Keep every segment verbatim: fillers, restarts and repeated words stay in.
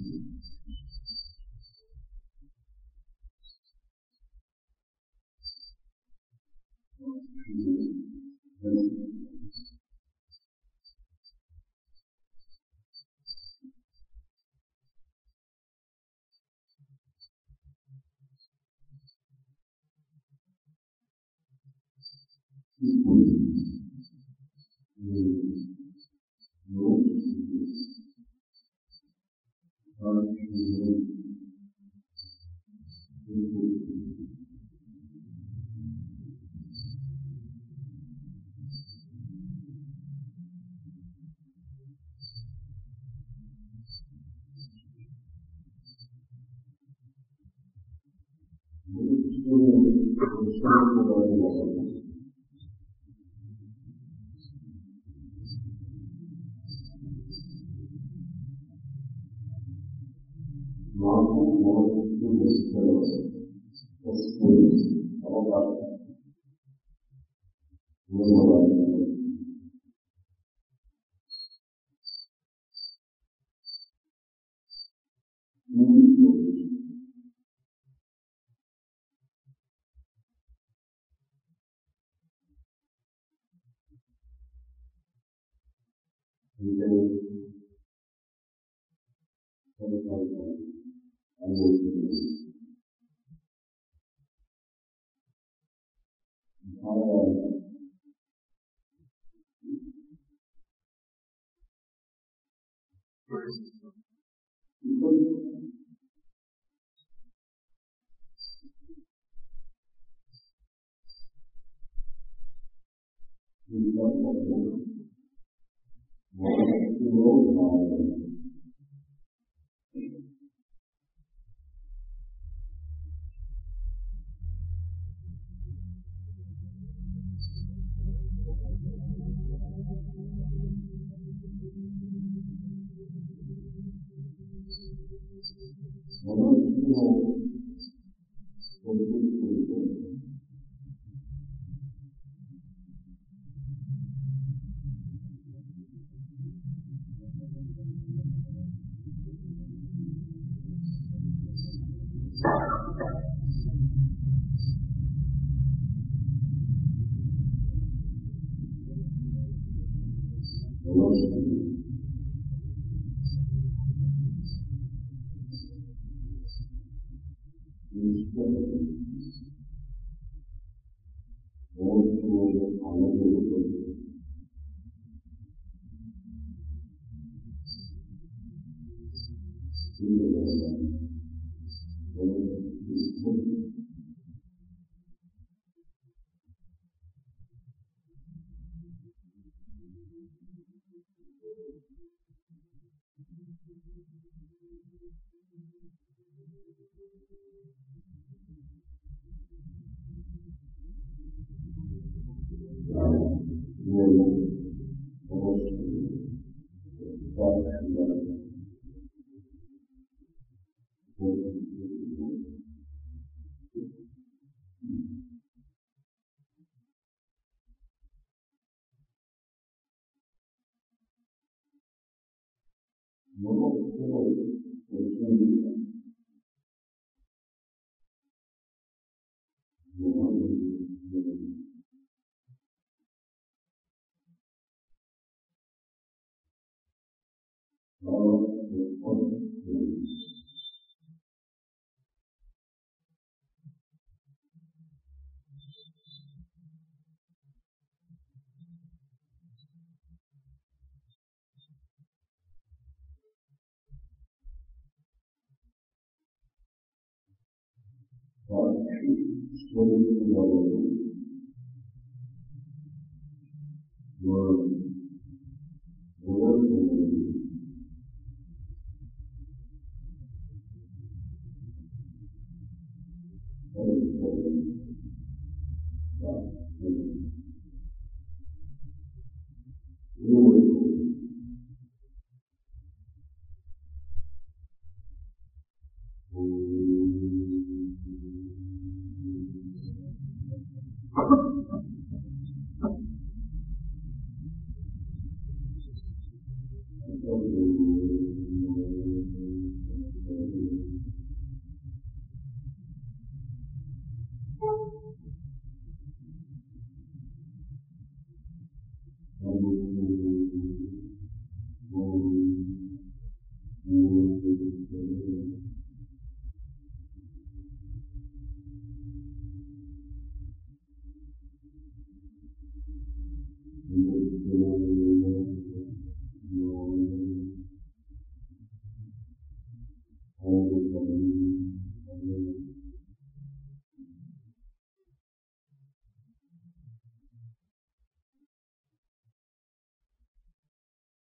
నాకు మనసు వస్తుంది అవకాశం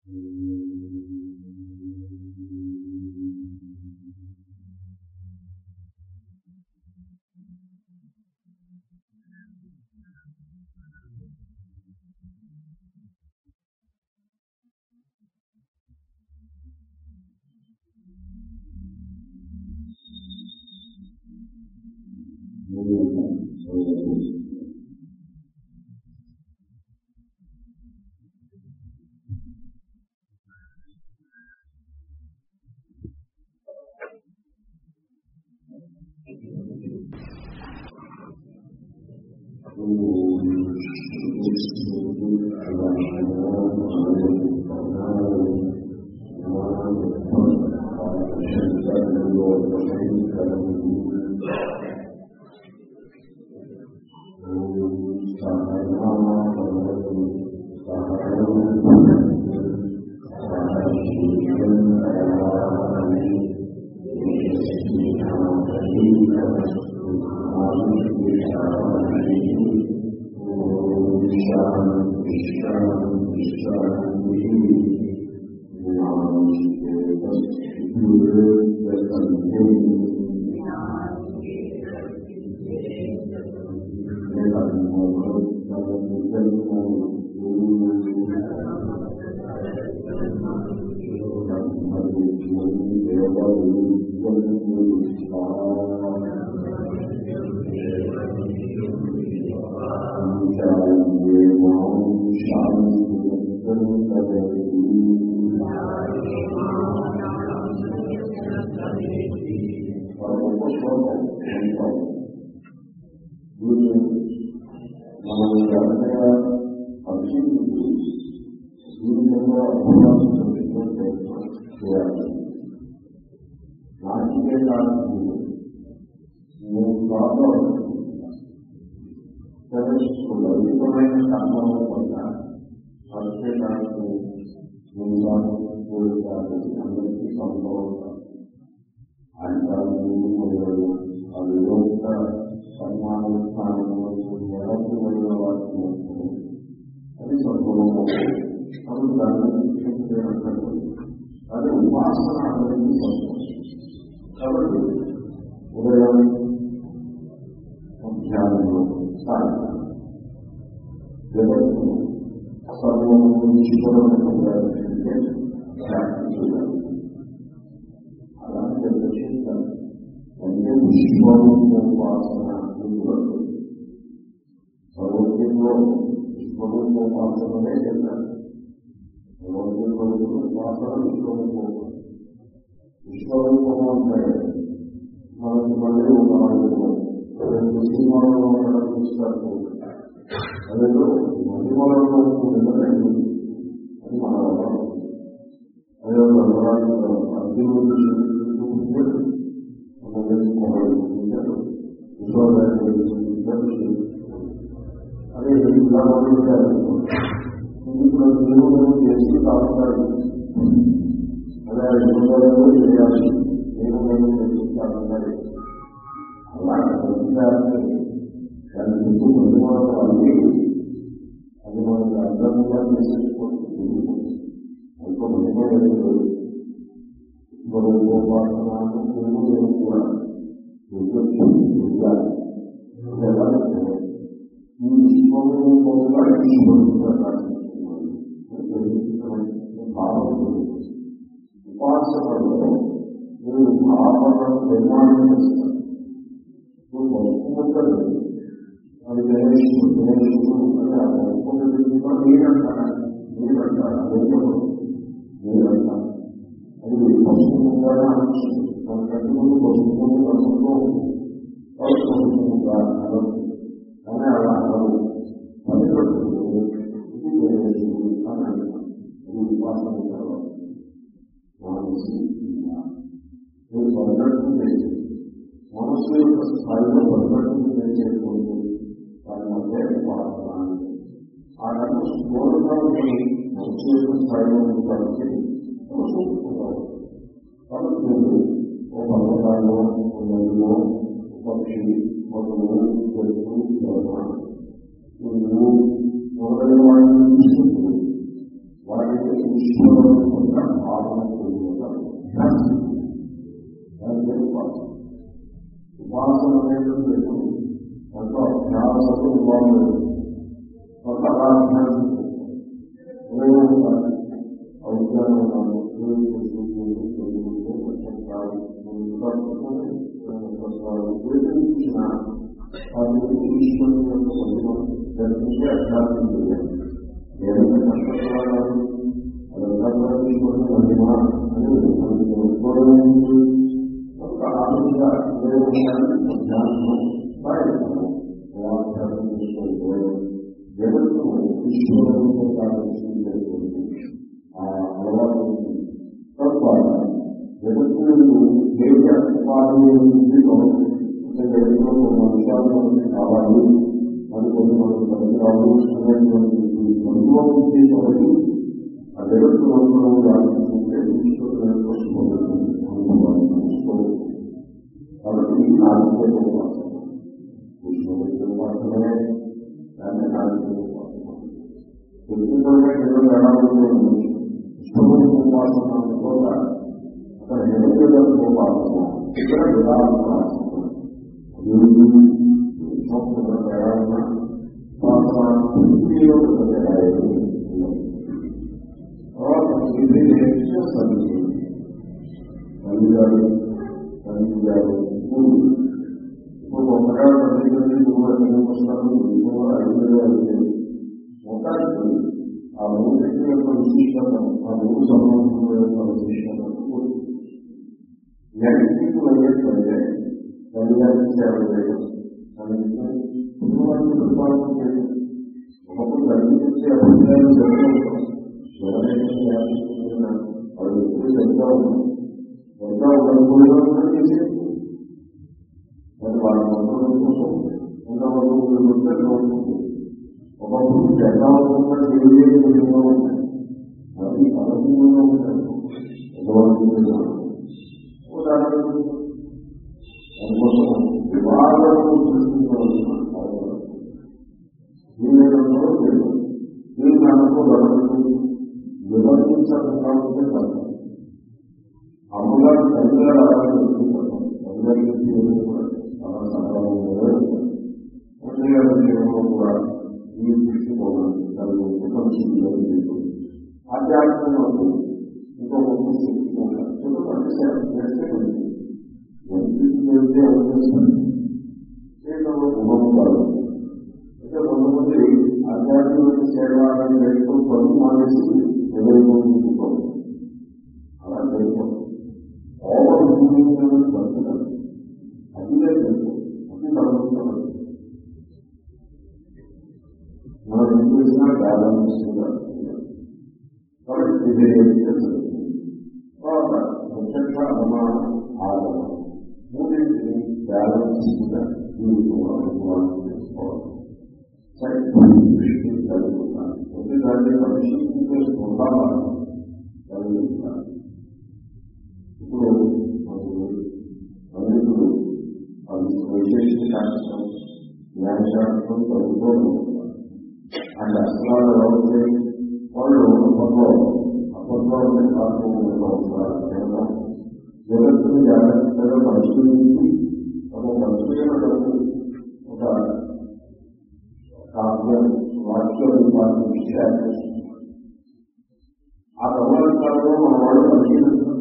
అది ఉపాసన అనేది కాబట్టి ఉదయం ధ్యానంలో సాయంత్రం జగత్తు సర్వం నుంచి అలాంటి చేస్తారు అంటే విశ్వరూపోపాసన సర్వజ్ఞంలో విశ్వరూపోపాసననే చెప్తారు. ఉపాసన విశ్వరూపం విశ్వరూపము అంటే మనకి మళ్ళీ రెండు సినిమాలలో చూస్తారు. అదేదో మహిమలలో కూడినది అది మన అదే అర్జునుడు అదే ఇలా ఇప్పుడు దేవుడు చేసి కావాలి అదే యువతలో చేయాలి దేవుడు చేసి కావాలి అలా ప్రతిదాన్ని దాని చుట్టూ ప్రతిమానం అల్లి అది మనకి అర్థంగా చేసేసుకోవాలి. అంత మహిమలేదు ఉపాసనాలు దేవుడు కూడా ఈ విశ్వరూపంగా భావన ఉపాసనలో మీరు భావన నిర్మాణం చేస్తారు. వస్తువులు అది గణేశుడు గణేశుడు వస్తువులు మీరంటారా మీరంటారా మీరంటారు అది వస్తువుగా మన కంటి ముందు వస్తువులు రసంలో వస్తువుగా అనరు కానీ అలా అనరు పనిపడుతుంది ఇది గణేశుడు అని అంటారు. ఇది ఉపాసన మనసు మీరు పొరగట్టు చేసి మనసు యొక్క స్థాయిలో పొరగట్టు చేసుకుంటూ దాని మధ్య ఉపాసన ఆ రకం స్ఫూర్తిగా మనసు యొక్క స్థాయిలో కలిసి చూసుకుంటారు. కాబట్టి మీరు ఓ పర్వతాల్లో నదిలో పక్షి మొదలు చెట్టు నువ్వు మొదలైన వాటిని తీసుకుంటూ వాటిని విశ్వ ఉపాసన అనేది లేదు, దాంట్లో అభ్యాసము బాగుంది, కొంత అభ్యాసం అవసరం చూసిన ఈశ్వరుని యొక్క మహిమ దర్శించే అభ్యాసం చేయాలి. ఏదైనా కష్టపడాలి అదంతా ఈశ్వరుని మహిమ అని తెలుసుకోవడానికి ఒక ఆలోచన అభ్యాసం అభ్యాసం చేసుకుంటే జగత్తు ఈశ్వరునితో కావాల్సింది ఆ అలవాటు తద్వారా జగత్తు దేవ ఉపాధి జగత్తులో కొన్ని అంశాలు కావాలి, అది కొన్ని మనకు పరికరాలు అనేటువంటి అనుభవం తొలగి ఆ జగత్తు అనుభవం రాసుకుంటే ఈశ్వరుని అనుభవాన్ని తెలుసుకోవాలి. కాబట్టి నాలుగే ఉపాసన ఈశ్వరుని ఉపాసనే దాన్ని నాలుగే ఉపాసన తెలుసుకుంటే జగన్ ఎలా ఉంటుంది. ఈశ్వరుని ఉపాసన కూడా అక్కడ నిరంతర ఉపాసన ఇక్కడ విధానం తల్లిగారు తల్లిగారు ఇప్పుడు ఒకగా తల్లి తల్లి గురువు వస్తారు ఐదు అయితే మొత్తానికి ఆ మూడు యొక్క విశిష్టత ఆ మూడు సంబంధం యొక్క విశిష్టత నెగిటివ్ అయ్యేట్లయితే తల్లిగారికి సేవ చేయడం కుటుంబానికి నిర్మాణం చేయడం ఒకప్పుడు తల్లించే అభిప్రాయాలు జరుగుతాం వాళ్ళు ఎప్పుడు సరిగ్గా ఉన్నాం సరిగ్గా ఉండకపోయినా చేసేది మరి వాళ్ళ మొత్తం కోసం కొంతమంది ఉంటుంది. ఒకప్పుడు జగవంతంగా తెలియజేయ విధంగా ఉంటాయి, అది అనుకూలంగా ఉంటాయి. ఉదాహరణకు అందుకోసం వివాదాలను సృష్టించవలసిన అవసరం దీనిలో లేదు. దీని దాంట్లో గమనించు విభజించకుండా ఉంటే కాదు. అమ్మగారు తల్లిగా రావాలని అందరికీ కూడా చాలా సరళంగా తల్లి గారి జీవనంలో కూడా ఈ దృష్టి పోవాలి. ఆధ్యాత్మికంలో ఇంకో గొప్ప శక్తి ఉంటారు. చుట్టుపక్కల చేస్తే వెళ్తే అవకాశం చేయడంలో గుణము కాదు. అయితే కొంతమంది ఆధ్యాత్మిక సేవ అని పెట్టుకో పనులు మానేసి నిర్వహించుకోవాలి. అలా చేయకూడదు. ఓవర్ భూమించడం పడుతున్నారు. అదిగా తెలుసు అది కలుగుతున్నారు. మనం ఏం చేసినా బ్యాలెన్స్ కాబట్టి తర్వాత ముఖ్యంగా అనుమానం ఆగమనం మూడింటిని బ్యాలెన్స్ కూడా అనుభవాన్ని చేసుకోవాలి. సరే దృష్టి కలుగుతున్నాను ప్రతిదాన్ని పరిశీలించే స్వభావాన్ని కలుగుతున్నాను. ఇప్పుడు పండితులు వైశేషిక శాస్త్రం న్యాయశాస్త్రం చదువుతూ ఉంటున్నారు. ఆ శాస్త్రాలు ఎవరైతే వాళ్ళు అప్పట్లో అప్పట్లో అవసరాలు జగత్తుని జాగ్రత్తగా పరిశీలించి ఒక పరిశీలనకు ఒక కావ్యం వాక్య రూపాన్ని విషయాలు ఆ ప్రమాణాలలో మన వాళ్ళు పరిశీలించడం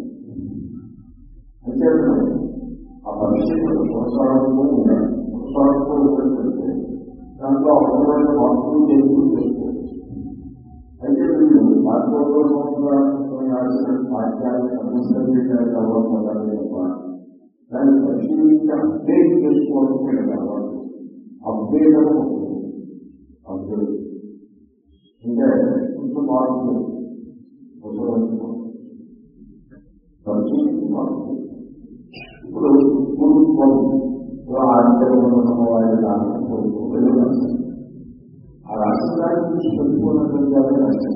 అంటే ఆ పరిశీలన సంవత్సరాలతో ఉండాలి. సంవత్సరాలతో ఉన్నట్లయితే దాంట్లో అవసరమైన మార్పులు చేస్తూ చేసుకోవచ్చు. అయితే వీళ్ళు పాఠ్యోత్సవ సంవత్సరాలు రాసిన పాఠ్యాన్ని అనుసరించడానికి అవ్వాలి తప్ప దాన్ని పరిశీలించి అప్డేట్ చేసుకోవడం కావాలి. అప్డేట్ అప్డేట్ అంటే కొంచెం మార్పులు పరిశీలించి మార్పు. ఇప్పుడు పూర్వం ఆశ్చర్యమైన సమవాయ ఆ రాష్ట్ర దాని నుంచి పెట్టుకున్నటువంటి రాష్ట్రం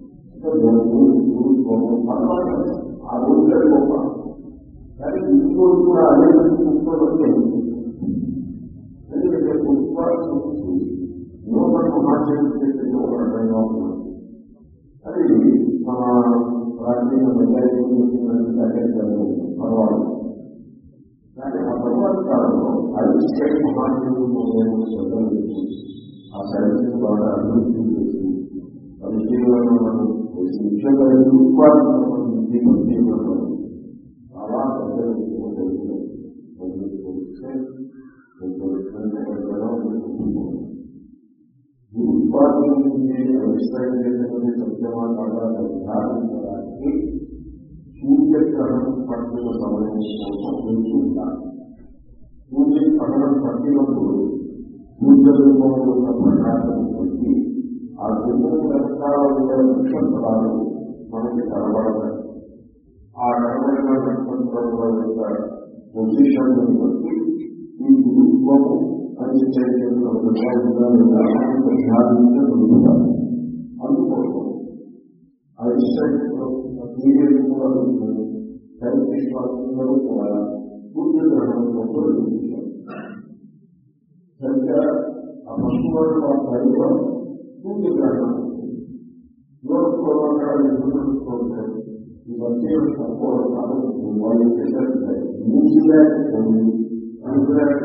ఆ రోజులే గొప్ప. కానీ ఇంకోటి కూడా అదే కూర్చోబట్టి ఎందుకంటే కూర్చోవాల్సి వచ్చి నూతన మహాశక్తి ఒక రకంగా ఉన్నాం. అది మన ప్రాచీన పర్వాలేదు. కానీ ఆ తర్వాత కాలంలో ఐన్స్టైన్ మహాత్ములు శ్రద్ధ ఆ సైన్స్ బాగా అభివృద్ధి చేసి పరిశీలనలు చేసి ముఖ్యంగా ఉత్పాదన చాలా ఉత్పాదించి ఐన్స్టైన్ చేసినటువంటి సత్యమా కాగా నిర్ధారించడానికి సూర్యగ్రహణం పట్టిన సమయం కోసం వేచి ఉంటారు. సూర్యగ్రహణం పట్టినప్పుడు సూర్యరూపంలో ఉన్న ప్రకాశం బట్టి ఆ రూపం వెనకాల ఉండే నక్షత్రాలు మనకి కనబడతాయి. ఆ కనబడిన నక్షత్రంలో యొక్క పొజిషన్ బట్టి ఈ రూపము ధ్యానించగలుగుతారు. అందుకోసం ఐన్స్టైన్లో సైంటిస్టులందరూ కూడా సూర్యగ్రహణంలో ప్రవేశించారు. సరిగ్గా ఆ పశువుల పైలో సూర్యగ్రహణం యూరోప్లో ఈ వచ్చే తక్కువ వాళ్ళు చేశారు. న్యూజిలాండ్ ఉంది, న్యూజిలాండ్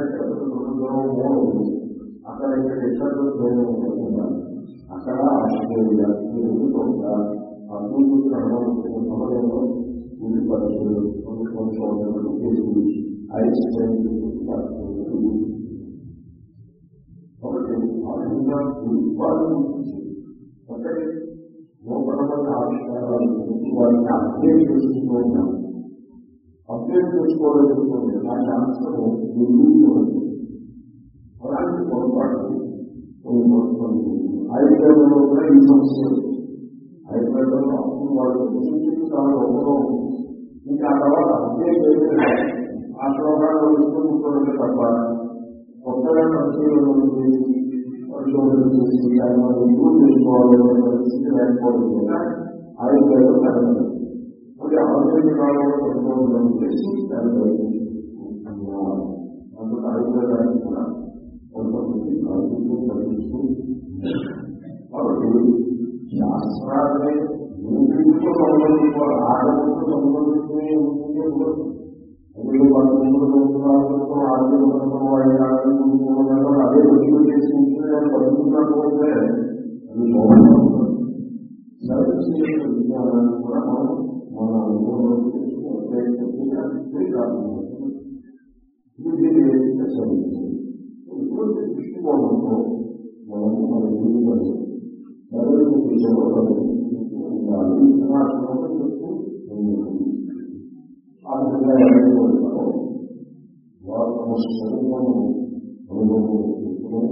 అక్కడ ఇక్కడ ఇతరులు ఉండకుండా అక్కడ ఆస్ట్రేలియా కూడా ఆ సూర్యగ్రహణం సమయంలో సూర్య పరిశీలన సంశోధనలు చేసి ఐన్స్టైన్ కాబట్టి ఆ విధంగా ఉత్పాదించి ఒకటి నూతనమైన ఆవిష్కారాలు వాటిని అప్డేట్ చేసుకుంటూ ఉంటాం. అప్డేట్ చేసుకోవాలనుకోండి ఆ శాస్త్రం నిర్మించవచ్చు. అలాంటి పొరపాటు ఆయుర్వేదంలో కూడా ఈ సమస్య ఆయుర్వేదంలో అప్పుడు వాళ్ళు సూచించిన చాలా ఉపయోగం. ఇంకా ఆ తర్వాత అప్డేట్ అయితే ఆ శ్లోకాలు ఇష్టం తప్ప కొత్తగా పరిశీలనలు చేసి పరిశోధన చేసి దాన్ని మనం ఇంప్రూవ్ చేసుకోవాలనే పరిస్థితి లేకపోవడం ఆయుర్వేదం కలగదు. అది ఆధునిక కాలంలో పరిశోధనలు చేసి దాన్ని ప్రయత్నించుకుంటున్నారు. అందుకు ఆయుర్వేదానికి కూడా కొంతమంది ఆరోగ్యం కలిగిస్తూ కాబట్టి శాస్త్రాన్ని మూడింటితో సంబంధించుకోవాలి. ఆరోగ్యంతో సంబంధించుకునే ఉంటుందే ఉండదు. అదే పంతొమ్మిది ఆరోగ్యం అదే రుజువు చేసి ఉంటుందని పడుతున్నట్లయితే అది సైన్స్ విజ్ఞానాన్ని కూడా మనం మన అనుభవంలో తెలుసుకుని ప్రయత్నించే కాదు. ఇది చదువుతుంది. ఇటువంటి దృష్టికోణంతో మనము మన జీవితంలో సరైన విషయంలో ఉండాలి అనాశనం చెప్తూ ఆ విధంగా ఎవరైతే ఉంటారో వారు తమ స్వరూపము అనుభవం చేసుకుని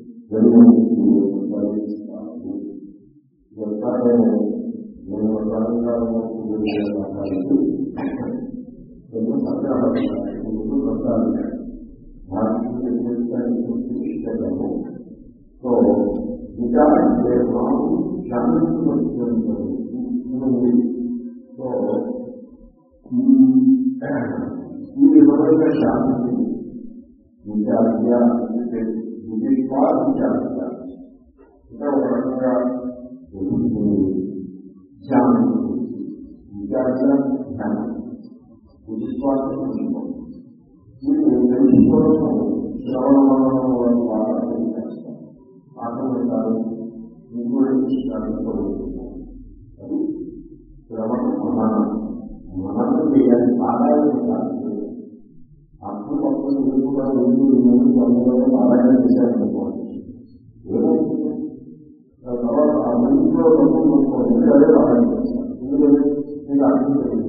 జన్మిస్తారు. ఇదంతా నేను నేను అలంకారంలో మాట్లాడుతూ కొన్ని సంగ్రహాలు ముందు రకాలు భారతీయము. సో ఇంకా అంటే మనం శాంతించబడుతుంది. సో ఈ విధమైన శాంతి విద్యార్థి విద్యా ఇంకా ఒక రకంగా ధ్యానం విద్యార్థి ధ్యానం విశ్వాసం మీరు తెలుసుకోవడం శ్రవణం బాగా తెలియజేస్తారు. ఆటంకాలు అది శ్రవణం మననం మననం చేయాలి. ఆదాయం కాదు. అప్పుడు పక్కన కూడా ముందు ముందు ఆదాయం చేశారనుకోండి ఏమవుతుంది? తర్వాత ఆ ముందులో అనుకోండి అదే ఆదాయం చేస్తారు. ఎందుకంటే మీకు అర్థం తెలియదు.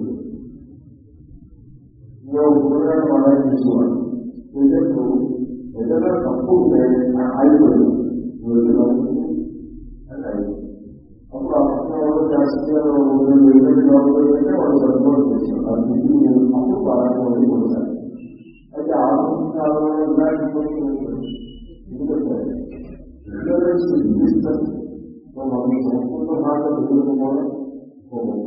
కూరగాయలు ఆదాయం చేసేవాడు ఎందుకు ఏదైనా తప్పు ఉంటే అయిపోయింది అది అయిపోయింది. అప్పుడు ఆ పక్కన వాళ్ళు శాస్త్రీయాలు అంటే వాళ్ళు సరిపోవడం చేశారు. అది అప్పుడు ప్రారంభం కొడతారు. అయితే ఆధునిక కాలంలో ఇలాంటి ఎందుకంటే రిజర్వేన్స్ రిజిస్టర్ మన సంస్కృత భాష ఎదుర్కోవడం ఒక గొప్ప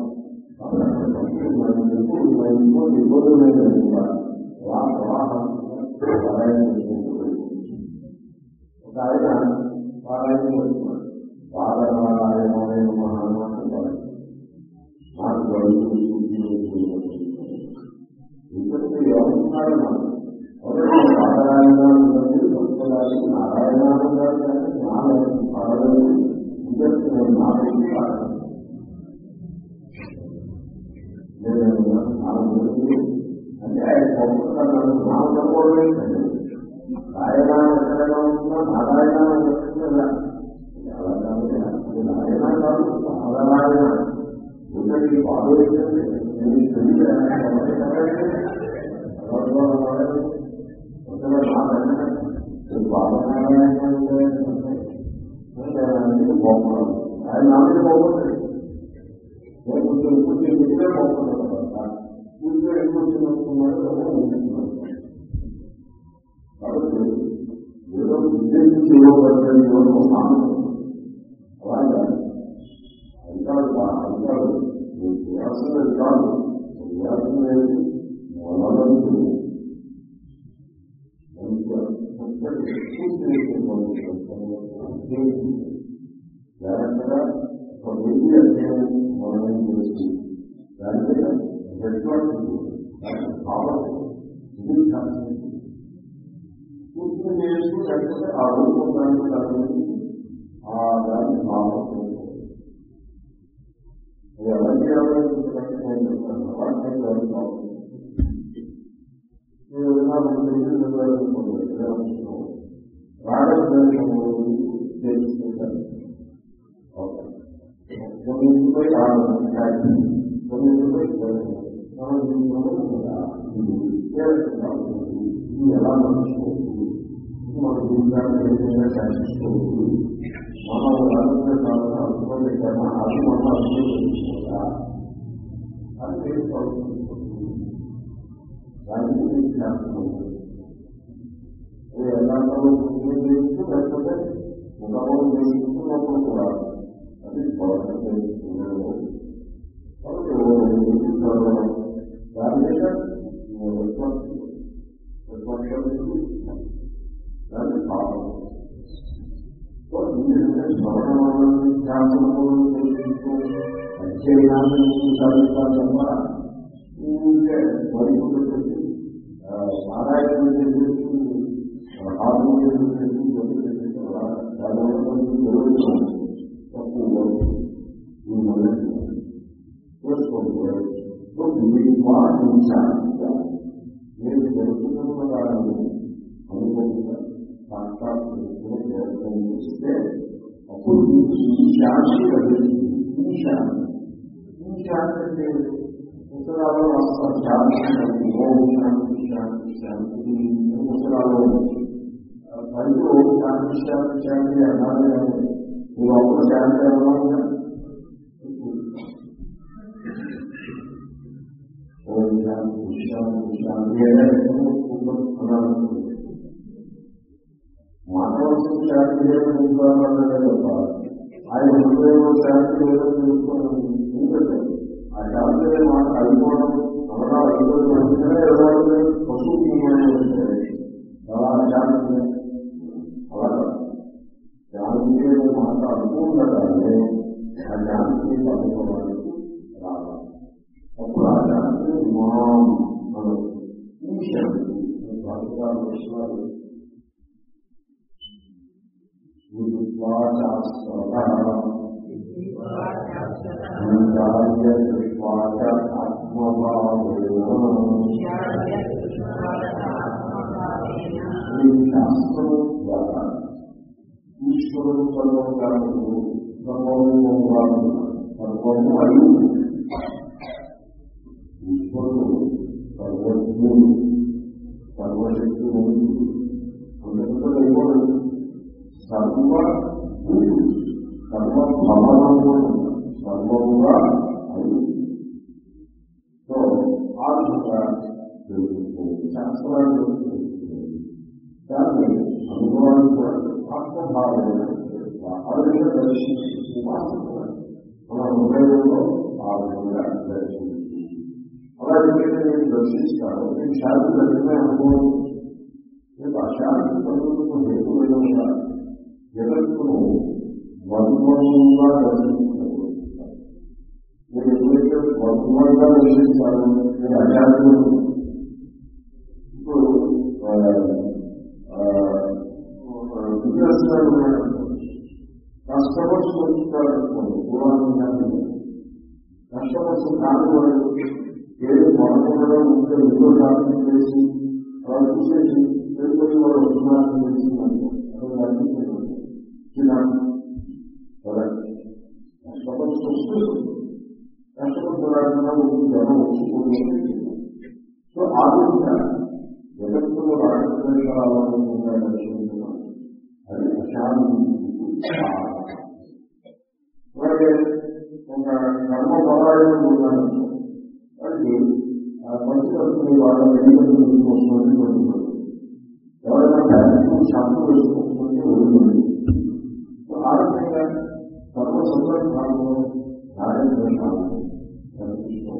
ఇబ్బందులైన ప్రవాహం పారాయణ చేసుకుంటూ ఒక ఆయన పారాయణ చేస్తున్నాడు. పారాయణ మహాత్మ నాకు ఎందుకంటే ఎవరున్నాడు నాకు అనుకోవడం రాయనా ఎక్కడైనా ఉంటుందా నారాయణ కదా అలా కాదు అది రాయనా కాదు నారాయణ ఒకటి బాధ పోకూడదు ఆయన నాలుగు పోకూడదు నేను కొంచెం కొంచెం ఇదే పోకూడదు తర్వాత కొంచెం ఎక్కువ వచ్చినట్టున్నాడు ఉంటున్నాను కాబట్టి ఏదో ఉద్దేశించి ఇవ్వబడ్డాడు ఇవ్వడం స్థానం అలాగా అది కాదు అది కాదు వ్యాసం అది కాదు వ్యాసం లేదు మొదలందు జాగ్రత్తగా ఒక వెయ్యి అధ్యయనం మొదలైన చేసి దాని మీద కావాలి ఇది పూర్తి చేస్తూ లేకపోతే ఆ రూపం దాన్ని దాన్ని ఆ దాన్ని భావం అది ఎలా చేయాలంటే నేను చెప్తాను అలాంటి దాన్ని కావాలి నేను ఏదైనా రాగద్వేషము తెలుసుకుంటాను కొన్నింటిపై ఆనందం కొన్నింటిపై మనం ఇది ఎలా నడుచుకోవచ్చు మన జీవితాన్ని ఏదైనా శాసించుకోవచ్చు మనం రాజకీయ కాలంలో అనుకోండి కన్నా అది మనం అనుకోవచ్చుకోదా అది తెలుసుకోవచ్చు దానికి శాస్త్రం ఎలా చేస్తూ లేకపోతే ముఖం చేసుకుంటున్నప్పుడు కూడా అది ఉండదు దాని మీద దాన్ని భావం శ్రవణాన్ని ధ్యాసము అధ్యయనాన్ని సాధిస్తారు తప్ప ఇంకే వైపు పెట్టి నారాయణ చేసి ఆరోగ్యం చేసి దానివల్ల తక్కువ నేను జరుగుతున్న దాన్ని అనుభవంగా సాక్షాత్కరించుకుని చేస్తే అప్పుడు ఈ శాంతి లభిస్తుంది ఈ శాంతి ఈ శాంతి అంటే పుస్తకాలలో వస్తారు శాంతి ఓం శాంతి శాంతి శాంతి పుస్తకాలలో పైకి ఓం శాంతి శాంతి శాంతి అన్నాను కానీ నువ్వు అప్పుడు శాంతి అన్నా ఓం శాంతి శాంతి శాంతి అన్నాను మానవసం శాంతి లేదని తప్ప ఆయన హృదయంలో శాంతి లేదని తెలుసుకోవడం ఎందుకంటే ఆ శాంతి మాట అయిపోవడం అలా అయిపోవడం అంటే పశువుకి అలా శాంతి అలా శాంతి మాట అనుకుండగానే ఆ శాంతిని పట్టుకోవడానికి రావాలి అప్పుడు ఆ శాంతిని మనం మనం ఈ శాంతి భారతకాల విషయాలు శాస్త్రం ద్వారా ఈశ్వరుడు సర్వకాలు సర్వము సర్వము అయి ఈశ్వరుడు సర్వజ్ఞుడు సర్వశక్తుడు అందులో సర్వ సర్వభవనము సర్వముగా అయి సో ఆ విధంగా తెలుస్తుంది శాస్త్రాలు దాన్ని అనుభవానికి ఆత్మభావన ఆ విధంగా దర్శించి మన హృదయంలో ఆ విధంగా దర్శించి అలా ఎప్పుడైతే నేను దర్శిస్తాను నేను శాంతి దర్శనమే అనుభవం నేను ఆ శాంతి పనులకు హేతు విధంగా జగత్తును వర్గంగా దర్శించగలుగుతాను నేను ఎప్పుడైతే వర్గంగా దర్శిస్తాను నేను అశాంతి ఇప్పుడు బిజినెస్ కస్టమర్స్ వస్తున్నారనుకోండి పూర్వాన్ని కస్టమర్స్ కాని వాళ్ళు ఏది మొదలు కూడా ఉంటే ఇంట్లో షాపింగ్ చేసి అలా చూసేసి వెళ్ళిపోయి వాళ్ళు వస్తున్నారని తెలిసిందంటే అసలు అనిపించలేదు. కష్టపడి వస్తూ కష్టపడుతున్నా జనం వచ్చుకోవాలి. సో ఆ విధంగా జగత్తులో రాజకీయాలను దర్శించుకున్నాం. అది అశాంతి. అలాగే ఒక కర్మ పరాయణం ఉన్నాను వారికి మంచి వాళ్ళ ఎన్నికలు వస్తుంది జరుగుతుంది. ఎవరైనా బ్యాంకు షాపు వేసుకుంటుంటే వదులుతుంది. ఆ రకంగా సర్వ సందర్భాల్లో నారాయణ కనిపిస్తుంది.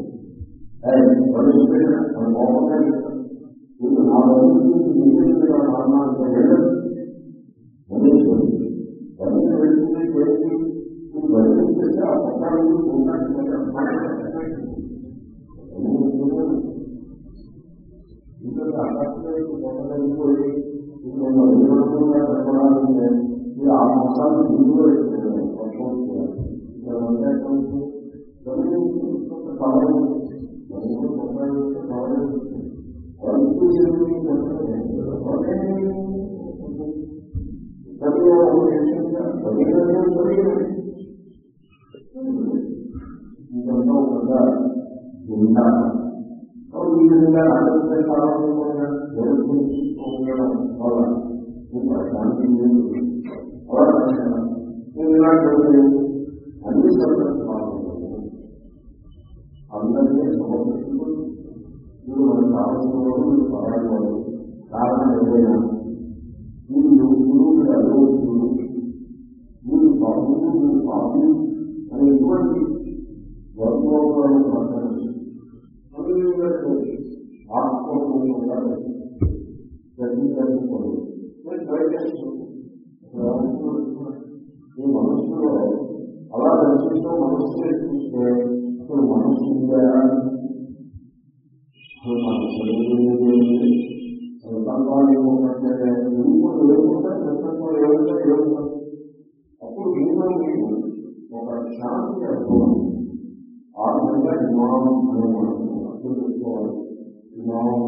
మన కోపంగా ఇప్పుడు నా వదిలించి నామానికి వెళ్ళదు వదిలించుకుంది వదిలి వెళ్తుంది చేసి వదిలించేస్తే ఆ పక్కన ఇంకా అక్కడిపోయి ఇప్పుడు వదిలిగా చెప్పడాలంటే మీరు ఆ మసాలు ఇందులో ఉంటారు. ఈ విధంగా ఆరోగ్య కాలంలో జరుగుతుండడం వల్ల శాంతి అన్ని సందర్భాలలో అందరినీ సమర్పిస్తూ మీరు మనకు కావాల్సిన వాళ్ళు మీరు పరాయవాడు కారణం ఏదైనా మీరు గురువులు అయోగ్యులు మీరు బాబులు మీరు బాబు అనేటువంటి వర్గోలను మాట్లాడారు. ఆత్మపూర్వకంగా గ్రహించకపోవడం ట్రై చేస్తుంది. ఈ మనస్సులో అలా దర్శిస్తూ మనస్సు చూస్తే అసలు మనస్సు ఉందా అసలు మనసు సంతాలు ఏముంటే రూపం ఏముంటే సంకల్పం ఏముంటే ఏముంటాయి. అప్పుడు దీనిలో మీకు ఒక శాంతి అనుభవం ఆ విధంగా జ్ఞానం అనే మనం అర్థం చేసుకోవాలి. జ్ఞానం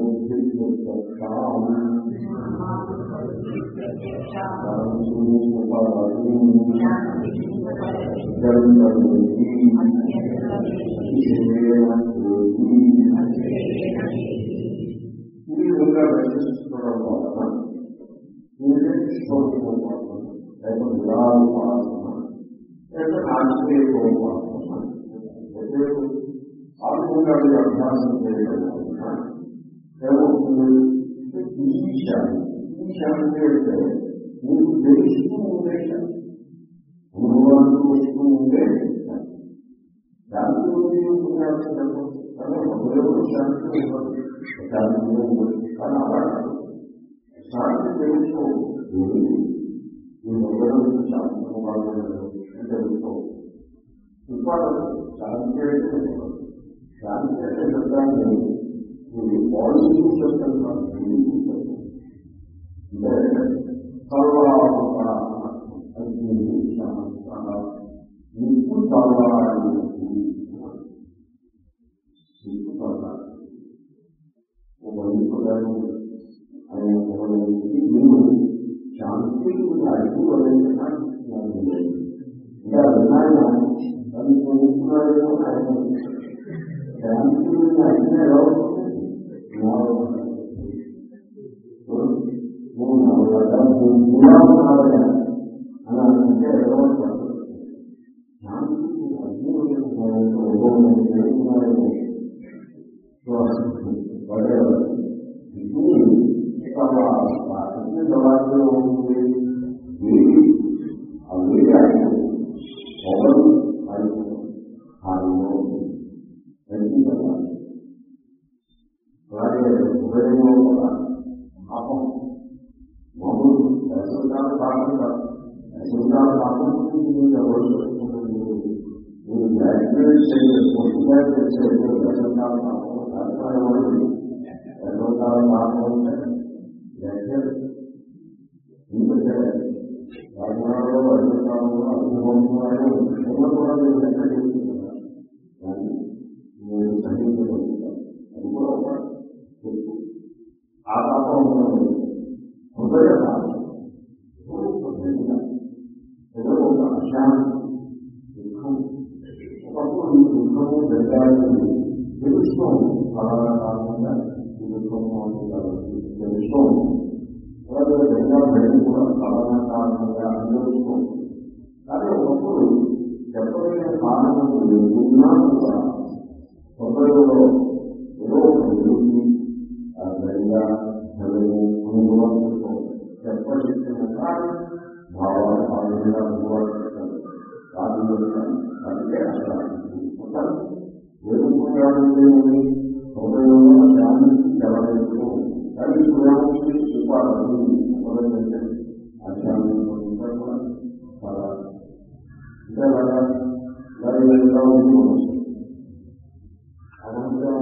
ఈ విధంగా దర్శించుకోవడం వలన మీరే విశ్వోపాసన లేక విరాపాసన లేక ఆశ్చర్యోపాసన ఆ విధంగా మీరు అభ్యాసం చేయడం వలన ఏమవుతుంది? ఈశ ఈశ అంటే మీకు తెలుస్తూ ఉండే అనుభవానికి వస్తూ ఉండే శాంతి ఉపన్యాసం చెప్పవచ్చు. కానీ హృదయంలో శాంతి ఇవ్వదు, శాంతి ఇవ్వదు. కానీ అలా శాంతి తెలుసుకో ఈ హృదయంలో శాంతి తెలుసుకో. ఇవాళ శాంతి అంటే శాంతి అంటే శబ్దాన్ని ఇది పాజిటివ్ శబ్దం కాదు, నెగిటివ్ శబ్దం. అంటే సర్వాత్మక అగ్ని శాంత నిప్పు తల్లాడి నిప్పు తల్లాడి ఒక నిప్పులను ఆయన ఒకరికి మీరు శాంతి అడుగు వదిలినా ఇంకా విన్నాయన దాన్ని కొనుక్కున్నాడేమో ఆయన శాంతి అయిన ఎలా అలా అంటే ఎలా శాంతి అగ్ని సమాజంలో ఉంటుంది. వేడి ఆ వేడి అయిపోతుంది, పొగలు అయిపోతుంది, హాయిలో అగ్ని సమాజం. అలాగే హృదయంలో కూడా పాపం మామూలు దర్శనాలు కాకుండా దర్శనాలు కాకుండా మీకు ఎవరు మీరు గ్రాడ్యుయేట్ చేసే పోస్ట్ గ్రాడ్యుయేట్ చేసే దర్శనాలు కాకుండా దర్శనాలు దర్శనాలు కాకుండా గ్రాడ్యుయేట్ ఎందుకంటే రాజనాలో దర్శనాలలో అనుభవంలో కూడా మీరు లెక్క చేస్తున్నారు. కానీ మీరు సహించగలుగుతారు. దుఃఖము జరగాలని తెలుస్తూ అలాగా కాకుండా ఈ దుఃఖము అంటే కాబట్టి తెలుస్తూ అలాగే గంగా భయం కూడా అలాగా కారణంగా అనుభవిస్తూ కానీ ఒకప్పుడు చెప్పలేని కారణం లేకున్నా కూడా హృదయంలో ఏదో ఒక వెలుగుని ఆ గంగా భయము అనుభవం చెప్పశక్తిన కానీ భావాలు ఆ విధంగా అనుభవాలు పెట్టాలి కాదు అందుకే అసలు వేడుకుంటే హృదయంలో శాంతి కలగలేదు కానీ ఇప్పుడు ఉపాధి మొదలంటే ఆ శాంతి కూడా చాలా ఇంకా అలాగా ఇలా ఉంది మనసు అవంతా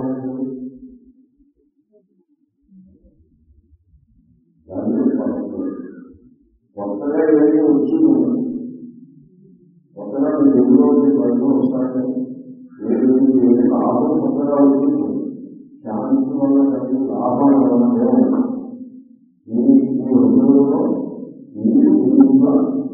దాన్ని కొత్తగా ఏదైనా వచ్చింది కొత్తగా మీ దేవులో బయట వస్తాయి ఏది ఏది లాభం కొత్తగా వచ్చింది శాంతి వల్ల కలిగి లాభం వల్లనే ఉన్నా మీ హృదయంలో మీరు ముందుగా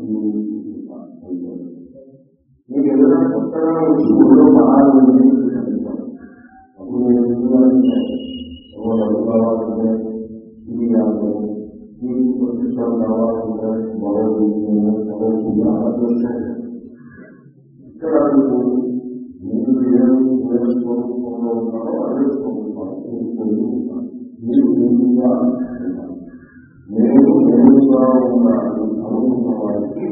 మీకు ఏదైనా కొత్తగా వచ్చి ఊళ్ళో పడాలి అప్పుడు మీరు ముందుగా డబ్బు కావాలంటే ఇది కావాలి మీకు ప్రతిష్టం కావాలంటే మరో మరో ఆలోచన ఇక్కడ మీకు మీరు ఏదో వేరే స్వరూపంలో ఉన్నారో అదే స్వరూపాలు మీరు పొంది ఉంటారు మీరు ముందుగా ఉంటారు నేను నేనుగా ఉండాలి అనుకున్న వారికి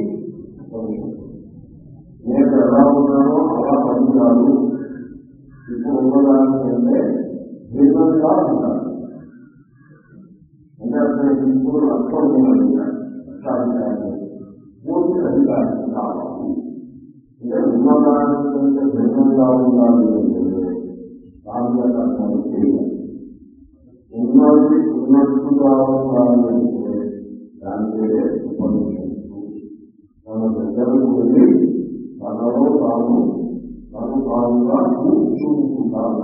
నేను ఎలా ఉన్నానో అలా పనికిరాదు ఇప్పుడు ఉన్నదానికి అంటే భిన్నంగా ఉండాలి అంటే ఇప్పుడు అర్థం అధికారం పూర్తి అధికారం కావాలి అంటే ఉన్నదానికంటే భిన్నంగా ఉండాలి అంటే దాని అర్థం చేయాలి ఉన్నది ఉన్నట్టుగా ఉండాలి అంటే దానికే ఉపయోగించు తన దగ్గరకు వెళ్ళి తనలో తాను తను తానుగా కూర్చుంటున్నారు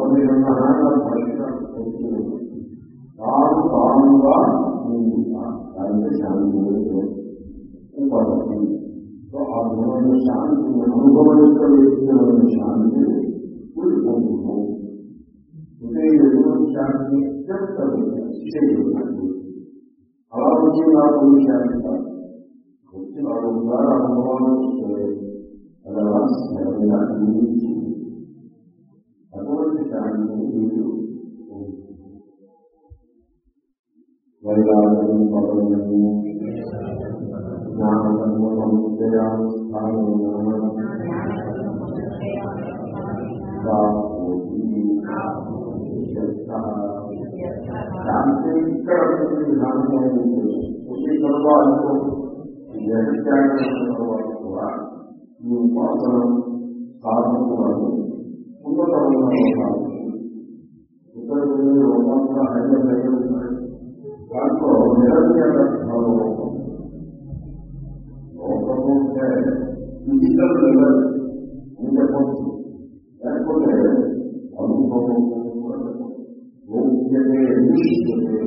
తాను తానుగా దానికి శాంతి ఉపయోగం సో ఆ విధమైన శాంతిని అనుభవించలేని శాంతి కూలిపోతున్నాం అంటే ఎటువంటి శాంతి చేయగలిగాను అలా వచ్చి నాకు శాంతి కాదు వచ్చి నాలుగు ద్వారా అనుభవాలు వస్తే అలా స్థిరంగా జీవించి అటువంటి శాంతిని మీరు వైరాగ్యం పదము జ్ఞానకర్మ సముచ్చయాన్ని శాంతి ఇక్కడ శాంతి అనుభవాలతో కూడా ఈ ఉపాసన సాధనలను ఉన్నతమైన ఇక్కడ లోకంగా హైలైట్ అయ్యి ఉన్నాయి దాంట్లో నిరంతర లోకం లోకము అంటే ఫిజికల్ లెవెల్ అని చెప్పచ్చు లేకపోతే అనుభవం లోక్యతే నిష్ఠతే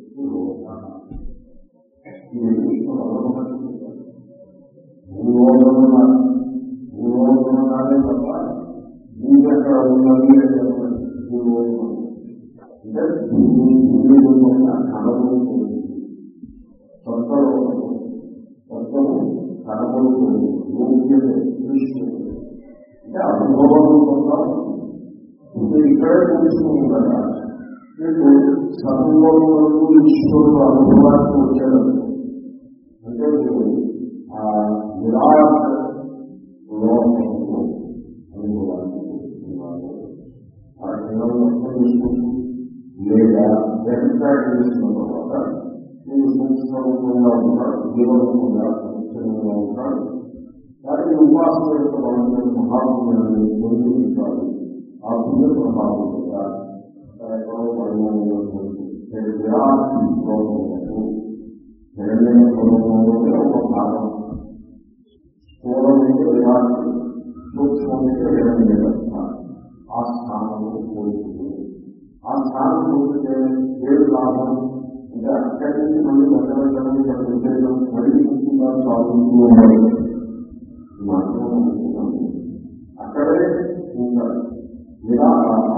భూలోకమున భూలోకమునానే తప్ప భూమి ఎక్కడ ఉన్నది అని చెప్పండి భూలోకం అంటే భూమి రూపంగా కనబడుతుంది స్వర్గలోకము స్వర్గము కనబడుతుంది లోక్యతే నిష్ఠతే అంటే అనుభవం రూపంగా మీరు ఇక్కడే కూర్చుని కదా మీకు సర్వములకు ఈశ్వరుడు అనుభవానికి వచ్చాడు అంటే మీరు ఆ విరాట్ లోకము అనుభవానికి వస్తున్నారు ఆ క్షణం మొత్తం తీసుకుంటూ లేదా వెంటనే చేసిన తర్వాత మీరు సూక్ష్మరూపంగా ఉంటారు జీవరూపంగా సూక్ష్మంగా ఉంటారు దానికి ఉపాసన యొక్క బలమైన మహాపుణ్యాన్ని పొంది ఉంటారు ఆ పుణ్య ప్రభావం కూడా ఎక్కడో పరిమాణమైనటువంటి విరాట్ లోకము నిరంజన స్వరూపంలోనే ఒక భాగం స్థూలమైన విరాట్ సూక్ష్మమైన నిరంజన ఆ స్థానంలో కోరుతుంది ఆ స్థానం కోరితే ఏడు లాభం ఇంకా అక్కడి నుంచి మళ్ళీ బతకడం చేయడం మళ్ళీ ముఖ్యంగా సాగుతూ ఉండాలి మాత్రం అక్కడే ఉంటారు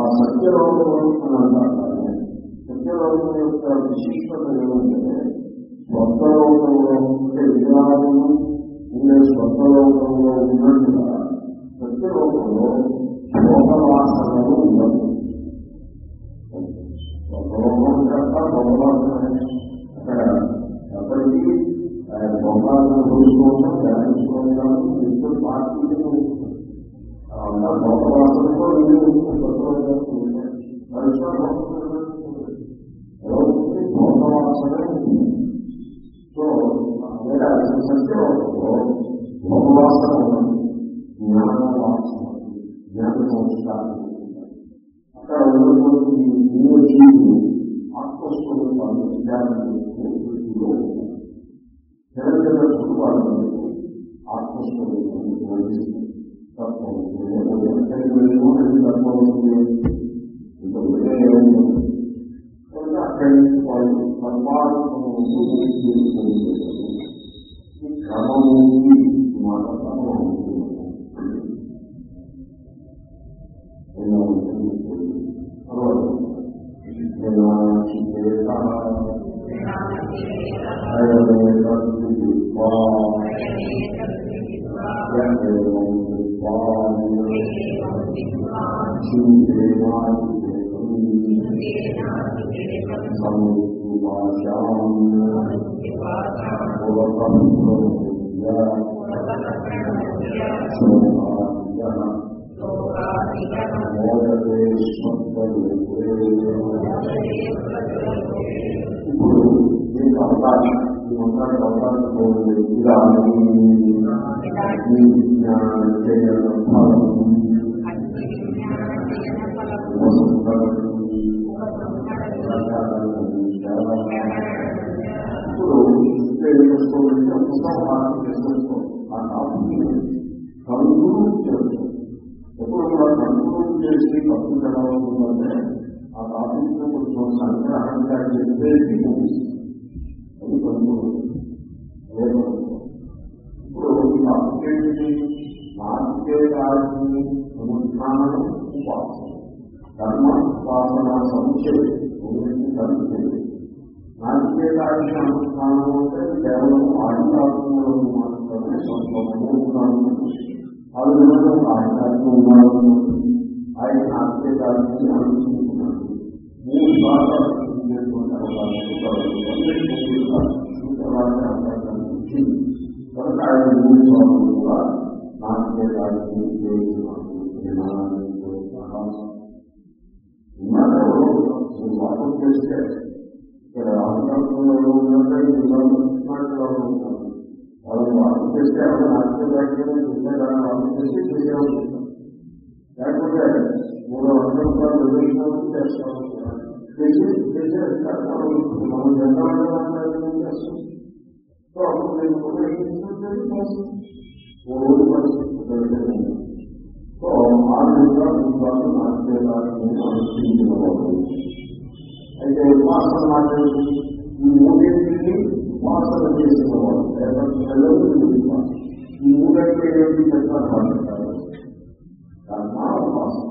సత్యలోకము అని అంటారు. సత్యలోకం యొక్క విశిష్టత ఏమంటే స్వర్గలోకంలో ఉండే విధానము ఉండే స్వర్గలోకంలో ఉన్నట్టుగా సత్యలోకంలో భోగవాసనలు ఉండవు. స్వర్గలోకం తప్ప భోగవాసన అక్కడ ఎప్పటికీ భోగాలను చూసుకోవడం ధ్యానించుకోవడం నిత్యం పార్టీలు భోగవాసనలో భోగవాసన. సో సత్యలోకంలో భోగవాసన ఉన్నది, జ్ఞానవాసన, జ్ఞాన సంస్కారం. అక్కడ ఉన్నటువంటి జీవులు ఆత్మస్వరూపాన్ని విచారణ చేస్తూ తెలంగాణ కుటుంబాలను ఆత్మస్వరూపాన్ని బోధిస్తుంది. తత్వం తత్వం ఇంకా వేరే అక్కడి నుంచి వాళ్ళు పరమాత్మను ఈ క్రమము మాట క్రమం ఇప్పుడు దీనికి అవకాశం ఈ మంత్రానికి అవకాశం పోతుంది. ఇలా ఇప్పుడు చేసుకోవాలంటే పుస్తకం మార్పు చేసుకోవాలి. ఆ టాపిక్ కంక్లూడ్ చేస్తాం. ఎప్పుడు కూడా కంక్లూడ్ చేసి తప్పు చదవాలంటే ఆ టాపిక్ కొంచెం సంగ్రహంగా చెప్పేసి అది కంక్లూడ్. ఇప్పుడు ఈ టాపిక్ ఏంటి? నాట్యేయాన్ని అనుష్ఠానం ఉపాసన, కర్మ ఉపాసన సముచ్చయం కలిపి. నాట్యేయాన్ని అనుష్ఠానం అంటే కేవలం ఆధ్యాత్మికము మాత్రమే సంభవము. ఆ విధంగా ఆధ్యాత్మిక ఆయన నాట్యేయాన్ని అనుష్ఠించుకున్నాడు. మూడు భాగాలు కనుక ఆయన మూడు సార్లు కూడా నాట్యేయాన్ని వాపం చేస్తే ఇక్కడ ఆధ్యాత్మికంలో ఉన్నంటే ఉంటారు. వాళ్ళని వాపం చేస్తే ఎవరు నాట్యేయాన్ని చూసేదాన్ని వాపం చేసి చేసేవాళ్ళు ఉంటారు. లేకపోతే మూడు వందల రూపాయలు ప్రవేశం చేస్తాం చేసి చేసేస్తారు. మనం జనరల్ చేస్తాం. సో అప్పుడు నేను మూడు పరిస్థితి. సో ఆ విధంగా విశ్వాసం నాట్యేయాన్ని అనుష్ఠించిన వాళ్ళు. అయితే ఉపాసన మాట్లాడి ఈ మూడింటిని ఉపాసన చేసిన వాళ్ళు విశ్వాసం. ఈ మూడంటే ఏంటి చెప్పాలి? కర్మ ఉపాసన.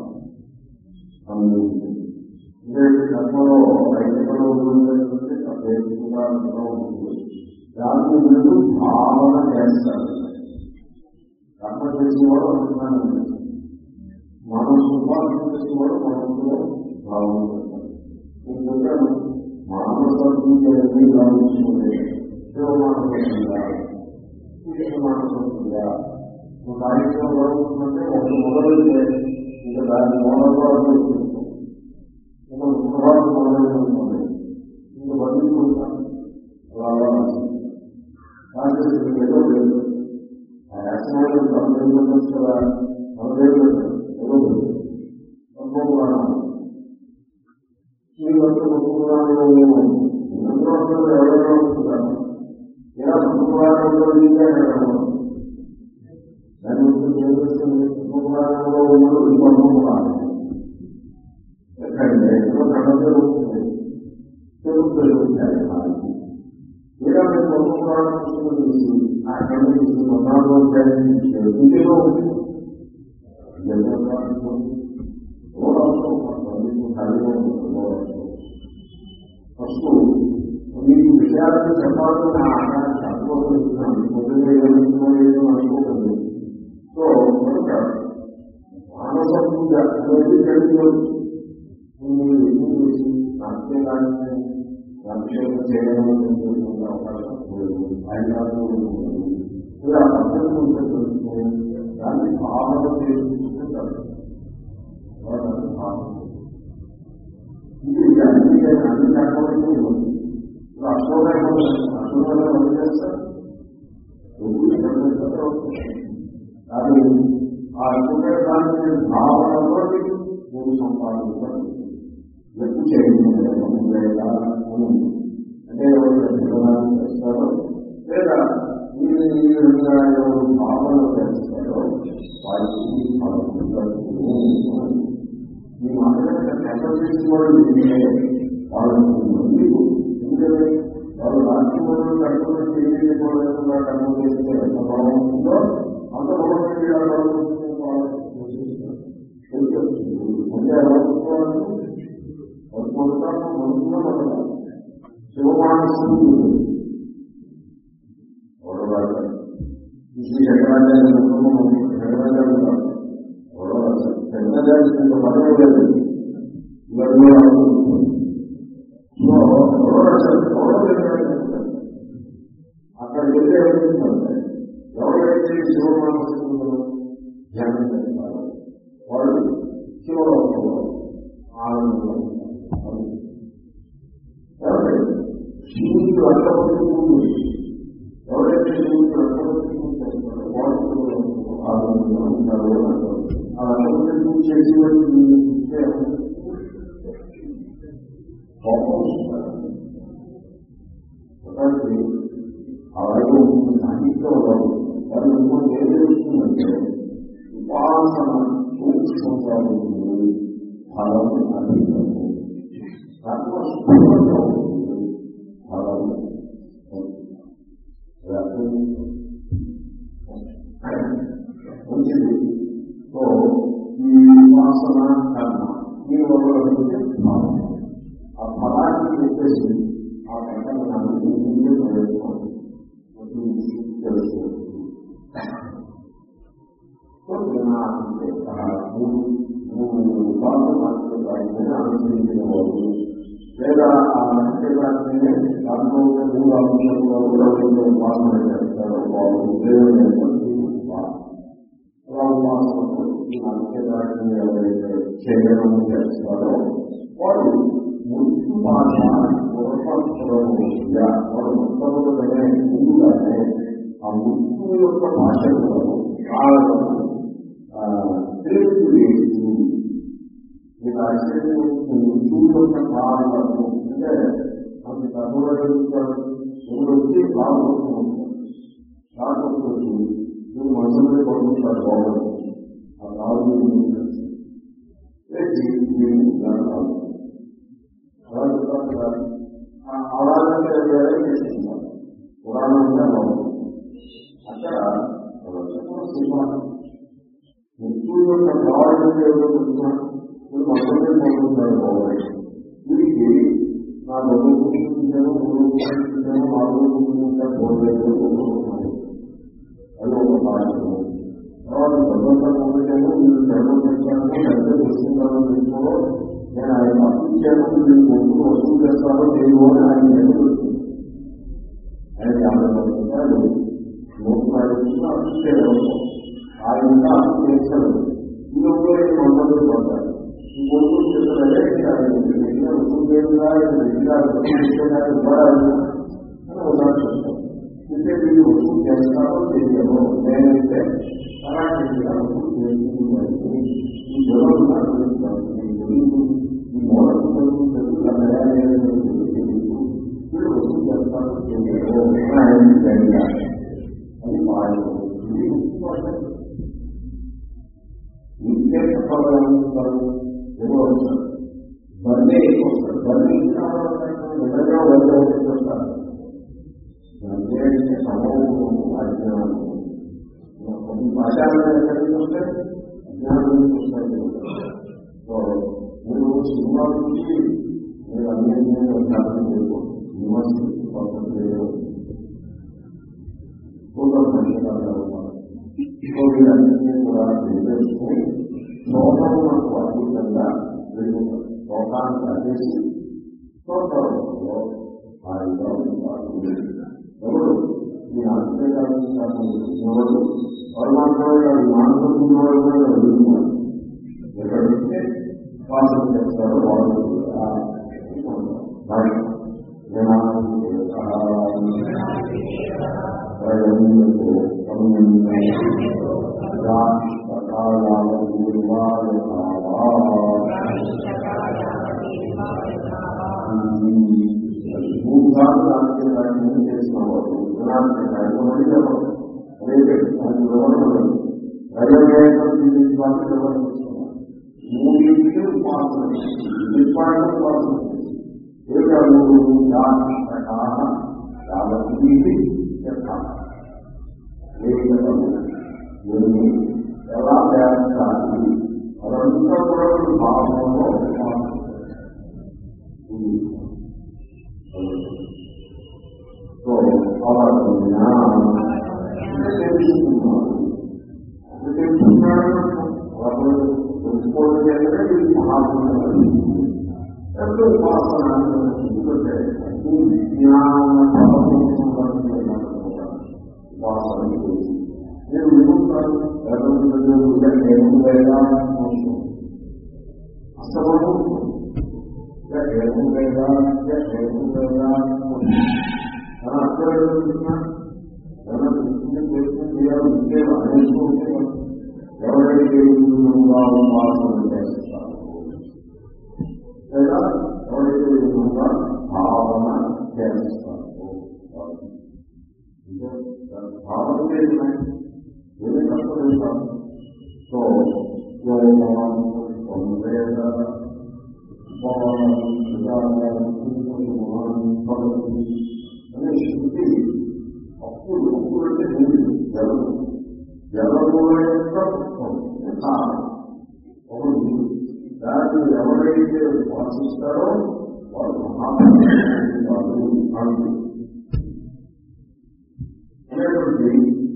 కర్మలో ఐక్యలో ఉంటుంది, అభేదంగా ఉంటుంది. దాన్ని వీళ్ళు భావన చేస్తారు. కర్మ చేసేవాడు అనుకున్నాను, మనసు ఉపాసన చేసేవాడు మనసులో భావన చేస్తారు. నేను చెప్పాను మానసీ భావించుకుంటే శివమానసంగా మానసంగా కార్యక్రమం జరుగుతుందంటే ఒక మొదలైతే ఇంకా దాని మూలంలో అనుకుంటాం. ఇంకా ముఖ్యవాళ్ళు మొదలైంది ఇంకా బంధించుకుంటాం. అలా కాసేపు ఏదో లేదు. ఆ యాసనాలు సంబంధించవచ్చు కదా, మనదేదో ఏదో లేదు. అనుకోకున్నాను ఈ వరకు ముఖ్యవాళ్ళు ఉన్నందులో ఎవరైనా వస్తున్నాను. ఇలా ముఖ్యవాళ్ళలో దాని ఏం చేస్తుంది? ముఖ్యవాళ్ళలో ఉన్నది ఇంకొకరు ఎక్కడంటే ఎక్కడో కడపలో ఉంటుంది, తెలుగులో ఉంటాయి. ఇలా మేము ముఖ్యవాళ్ళ పుస్తకం తీసి ఆ కళ్ళు తీసి మొదలు ఇంటిలో ఉంటుంది. అవసరం చెప్పాలని నా ఆకారం అనుకోగలుగుతున్నాను, పొద్దున్నే ఏమనుకోలేదు అనుకోగలను. సో కనుక మానస పూజ అనేది తెలుసుకోవచ్చు. మీరు ఎన్ని చేసి నాట్యాన్ని అభిషేకం చేయడం అవకాశం లేదు. ఆయన ఇలా పద్ధతి ఉంటే తెలుసుకుని దాన్ని భావన చేసుకుంటారు. ఇది అన్ని అన్ని కనపడుతూ ఉంది. ఇప్పుడు అశోకం అశోకంగా పని చేస్తారు. కానీ ఆ అశోకాన్ని భావనలో మూడు సంపాదించాలి. ఎక్కువ చేయడం లేదా అంటే ఎవరు చేస్తారో లేదా మీరు ఈ విధంగా ఎవరు భావన చేస్తారో వారికి మీ మాట్లాడే కష్టం చేసిన వాళ్ళు వాళ్ళకు మంది ఎందుకంటే వాళ్ళు రాష్ట్రంలో కట్టుకుని చేయలేకపోలేకుండా కర్మ చేస్తే ఎంత బాగుంటుందో అంత బాగుంటుంది. ముందే ఎలా పొందుతాము మనుషుల్లో పడతాం. శివమానసు శ్రీ శంకరాచార్య శంకరాచార్య శంకరాచార్య పదవి లేదు. అక్కడికి వెళ్ళి ఏమవుతుందంటే ఎవరైతే శివమానసు ధ్యానం చేస్తారో వాళ్ళు శివలోకంలో ఆనందంలో శివుడికి రక్తపడుతుంది. ఎవరైతే శివుడికి రక్తపడుతుంది చేస్తారో వాళ్ళు ఆనందంగా ఉంటారు. ఆ రక్తపడుతూ చేసి ఒకటి అలాగే సాహిత్యంలో దాన్ని ఇంకోటి ఏం తెలుస్తుందంటే ఉపాసన సూక్ష్మంగా ఉంటుంది, ఫలం అధికము, సర్వస్ఫూర్తిగా ఉంటుంది, ఫలం మంచిది. సో ఈ ఉపాసన కర్మ ఈ వల్ల ఫలం, ఆ ఫలాన్ని చెప్పేసి ఆ ప్రకటనని ముందే ప్రయత్నం తెలుసుకోవచ్చు. అనుసరించిన వాళ్ళు లేదా ఆ నక్షత్రాన్ని దాంట్లో మూడు అంశంలో ఎవరైతే ఉపాసన చేస్తారో వాళ్ళు అలా ఉపాసనకు ఈ నక్షత్రాన్ని ఎవరైతే చేయడం చేస్తారో వాళ్ళు మృత్యు భాష పూర్వపక్షంగా వాళ్ళు మొట్టమొదటనే ముందుగానే ఆ మృత్యు యొక్క భాషలను కారణము తెలుగు వేసి మీకు ఆశ్చర్యం మృత్యువు యొక్క కారణము అంటే మనకి తగ్గుతారు. ఎవరు వచ్చి లాభం లాభొచ్చు నువ్వు మనసులో పడుకుంటారు బాగుంటుంది. ఆ రాజు అలాగే చేస్తున్నారు. పురాణంగా బాగుంటుంది. అక్కడ సినిమా మృత్యువు యొక్క భావాలను చెప్తున్నాను. మీరు మనసులో పడుకుంటారు బాగుంటుంది. వీరికి నా బదులు కూర్చుంటాను, మూడు కూర్చుంటాను, నాలుగు కూర్చుంటాను, పోలేదు అది ఒక భాషను. తర్వాత భగవంతా పొందుతాను, మీరు ధర్మం చేస్తాను, పెద్ద చేసుకుంటాను తెలుసుకో, నేను ఆయన అప్పించాను, మీరు పొందుకు వసూలు చేస్తాను లేదు అని ఆయన తెలుస్తుంది. ఆయన యాభై పది రూపాయలు నూట అప్పించారు. ఆయన అప్పు చేస్తాడు. ఈ లోపల మండలు పడతారు. ఈ కొడుకు చెప్తారే ఉదాహరణ చెప్తాను. అంటే మీరు వసూలు చేస్తారో తెలియదు. నేనైతే అలాంటి వసూలు చేస్తుంది ఈ జ్వరం ఈ మూలం తెలుగుగా తయారయ్యేది మీరు వసూలు చేస్తారో తెలియదు అది భాష. ఇంకే చెప్పగలుగుతారు ఎవరో వచ్చారు బండి వస్తారు. బండి నిజంగా వంద వస్తారు. బండి అంటే సమూహము అజ్ఞానం. కొన్ని ఆచారాలు ఎక్కడికి వస్తే అజ్ఞానం నుంచి వస్తాయి. సో మీరు సినిమా నుంచి మీరు అన్నింటినీ అభ్యాసం చేసుకోండి. విమర్శించి పద్ధతి లేదు. పూర్వం మనుషులు వీళ్ళన్నింటినీ కూడా నిర్దేశించుకుని లోకంలో అతీతంగా వెళ్ళిపోతారు. లోకాన్ని కలిసి లోకంలో హాయిగా ఉంటారు. ఎవరు ఈ ఆశ్చర్యాలు ఎవరు పరమాత్మ మానవులు వెళ్తున్నారు. ఎవరైతే వాసన చేస్తారో వాళ్ళు మూడు సార్లు రాజకీయాన్ని చేసిన వాళ్ళు మూడింటికి ఉపాసన నిర్మాణం ఉపాసన ఎలా చేస్తాయి అదంతా కూడా భావంలో సో అలా తెలుసుకున్నారు. తెలుసుకున్నాడు వాళ్ళు తెలుసుకోవడం ఏంటంటే ఇది మహాత్ములు ఎంతో ఉపాసన. ఎందుకంటే జ్ఞాన ఉపాసన మీరు వినుకుంటారు ఏం లేదా అసలు ఏం లేదా ఏం లేదా అని అర్థమవుతున్నా ఉద్యోగం అనేసుకుంటే ఎవరైతే విధంగా ఉపాసన చేస్తారు లేదా ఎవరైతే విధంగా భావన చేస్తారు. భావన చేసినాయి ఏమి కష్టపడతారు. సో అనే శృతి అప్పుడు అప్పుడు అంటే నీళ్ళు జలము జలముల యొక్క ఒక నీరు దాన్ని ఎవరైతే వాసిస్తారో వాళ్ళు మహాత్ములు అంటూ అనేటువంటి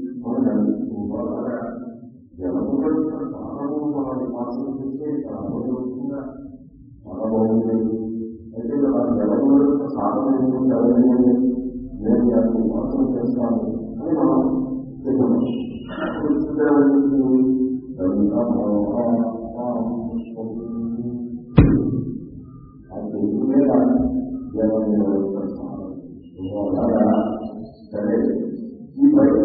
జలము యొక్క ప్రాణము మనం ఉపాసన చేస్తే ప్రాణం వస్తుందా చాలా బాగుంది. అయితే జలము యొక్క సాధన ఏంటంటే ఎవరైనా నేను దాన్ని ఉపాసన చేస్తాను అని మనం చెప్పవచ్చు. అలాగా సరే ఈ బయట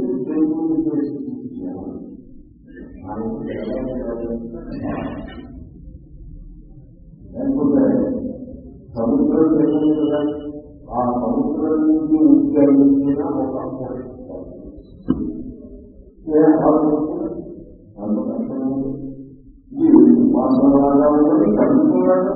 లేకపోతే సముద్రం తెలియదు కదా, ఆ సముద్రం నుంచి ఉద్యోగించిన ఒక అంత కష్టం ఈ ఉపాసనలాగా ఉన్నది కలుగుతున్నాడు.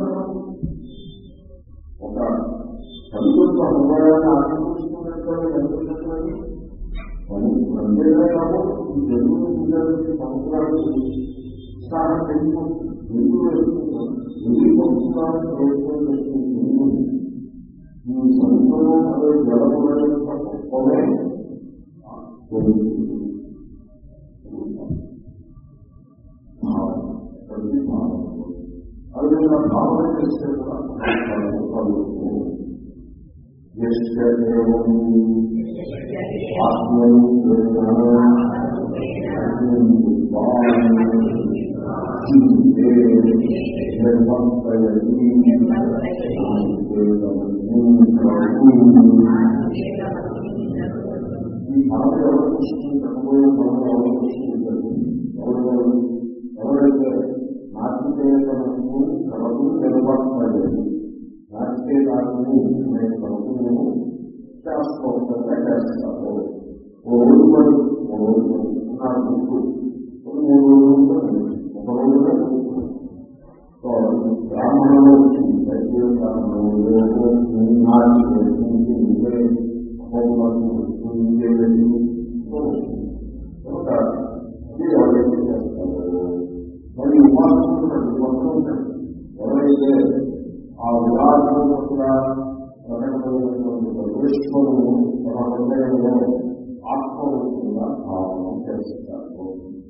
ఒక కలుగుతున్న హృదయాన్ని ఆకర్షిస్తున్నట్టు కనిపిస్తున్నది. అంతేగా కాదు ఈ జన్మ సముద్రానికి ఉత్సాహం తెలుసు ఎందుకు వేసుకుంటాం ఎన్ని సంవత్సరాలు ప్రయత్నం చేస్తుంది. ఈ సముద్రం అనే జలముల యొక్క గొప్పమే ప్రతి భావం అదేవిధంగా భావన చేస్తే కూడా ఈ భావన ఎవరు చూసుకుంటారు మనం ఎవరు చూసుకుంటారు. ఎవరు ఎవరైతే నాట్యము కళకు నిలబడలేదు నాట్యకారులు అనే కళకు శాస్త్రోక్తంగా చేస్తారు. ఓ రోజు పడి ఓ రోజు పడి నా గుర్తు ఒక మూడు రోజులు ఒక రోజుగా సో బ్రాహ్మణంలో వచ్చింది దైవ బ్రాహ్మణంలో ఎవరైతే చేస్తారు మరి ఉపాసన ఎవరైతే ఆ విరాజుగా ప్రకటమైనటువంటి ఈశ్వరుడు మన హృదయంలో ఆత్మరూపంగా భావన చేస్తారు.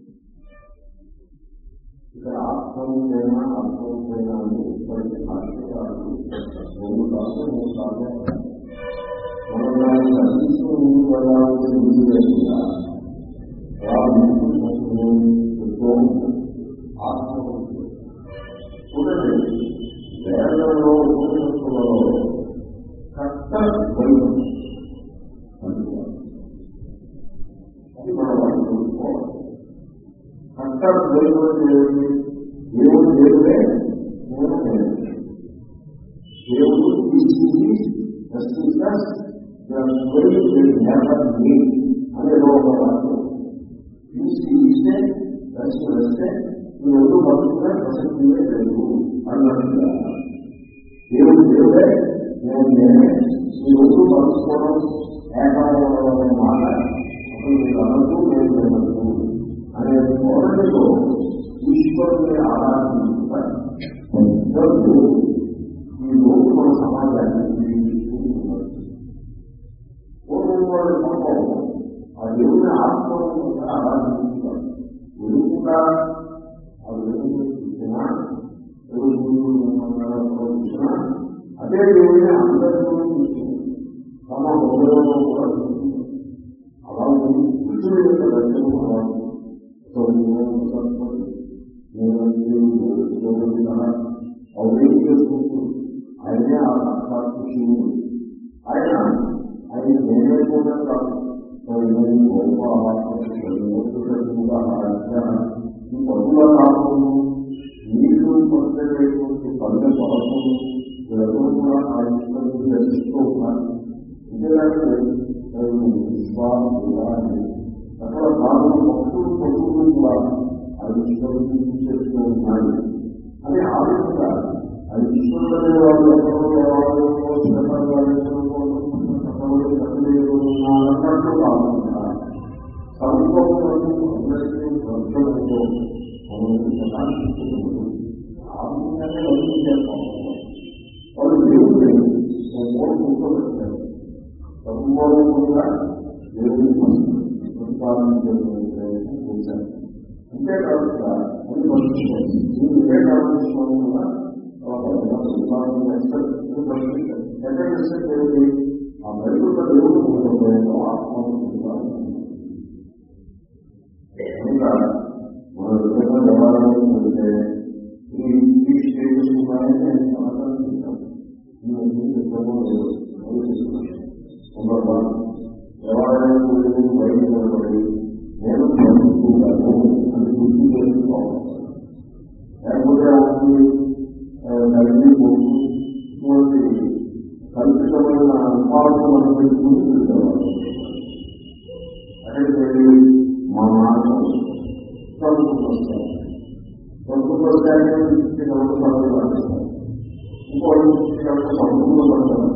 ఇక్కడ ఆత్మరూపైన ఆత్మరూపైన ఇప్పటికీ భాషకాలు రెండు కాదు మూడు కాదు మనం దాన్ని కనిపిస్తూ ముందు వెళ్ళాల్సిన ముందు లేకుండా ఆత్మరూపం చూడండి. వేదంలో ఉపనిషత్తులలో కర్త ద్వైతం అది మన వాళ్ళు చూసుకోవాలి. కర్త ద్వైతం ఏమిటి? దేవుడు దేవుడే, నేను నేను. దేవుడు అనేది ఒక వాక్యం. తీసి ఇస్తే దర్శనం వేస్తే నువ్వు బతుకునే ప్రసక్తివే లేదు అన్నట్టుగా దేవుడు దేవుడే, నేను నేనే. ఈ రోజు పంచుకోవడం ఏకాంతం అనే మాట అసలు మీరు అనద్దు, నేను నేనద్దు అనే ధోరణిలో ఈశ్వరుని ఆరాధించుట ఈ రోజు మన సమాజాన్ని పూర్వం వాళ్ళు పాపం ఆ దేవుని ఆత్మరూపంగా ఆరాధించుతారు. వెలుగుగా ఆ వెలుగు చూసినా చూసినా అదే దేవుని అందరిలో చూస్తుంది, తమ హృదయంలో కూడా చూస్తుంది. అలా పురుషుడు యొక్క దర్శనం అలా అవే చేసుకుంటూ ఆయనే ఆ సాక్షాత్ పురుషుడు. ఆయన ఆయన నేనే కూడా కాదు ఈ పదుల కాకుండా నీళ్లు పట్టేటువంటి పల్లె కొరకు ఎవరు కూడా ఆ ఇష్టం దర్శిస్తూ ఉన్నారు. ఇంకేలాంటి విశ్వాసాన్ని అక్కడ కాదు పక్షులు పశువులు కూడా ఆ ఇష్టం చేస్తూ ఉన్నాయి అని ఆ విధంగా ఆ ఈశ్వరులనే వాళ్ళు అన్నట్టు కాకుండా సంభవంలో అందరికీ వర్గంతో ఆ విధంగానే వర్ణించేస్తాం. వాళ్ళు దేవుడిని కూర్చోబెట్టారు. సంభవంగా దేవుడిని కూర్చారు. అంతేకాకుండా అది వర్షించారు. ఇదే కాకుండా ఆ బయట దేవుడు ఆత్మగా కనుక మన విధంగా వ్యవహారం అంటే ఈ స్టేటస్ ఉన్నాయని నేను సమాధానం చేశాను. వ్యవహారానికి బయట నిలబడి నేను చదువుకుంటాను అని గుర్తు చేసుకోవాలి. లేకపోతే తల్లి ఇటువంటి కల్పితమైన అనుపాతం మనం పెట్టుకుని చూసేవాళ్ళు. అక్కడికి మా నాన్న సంస్కృతి వస్తాను సంస్కృతి వస్తాయని నమస్కారం పాటిస్తాను. ఇంకోటి సంస్కృతి పడతాను.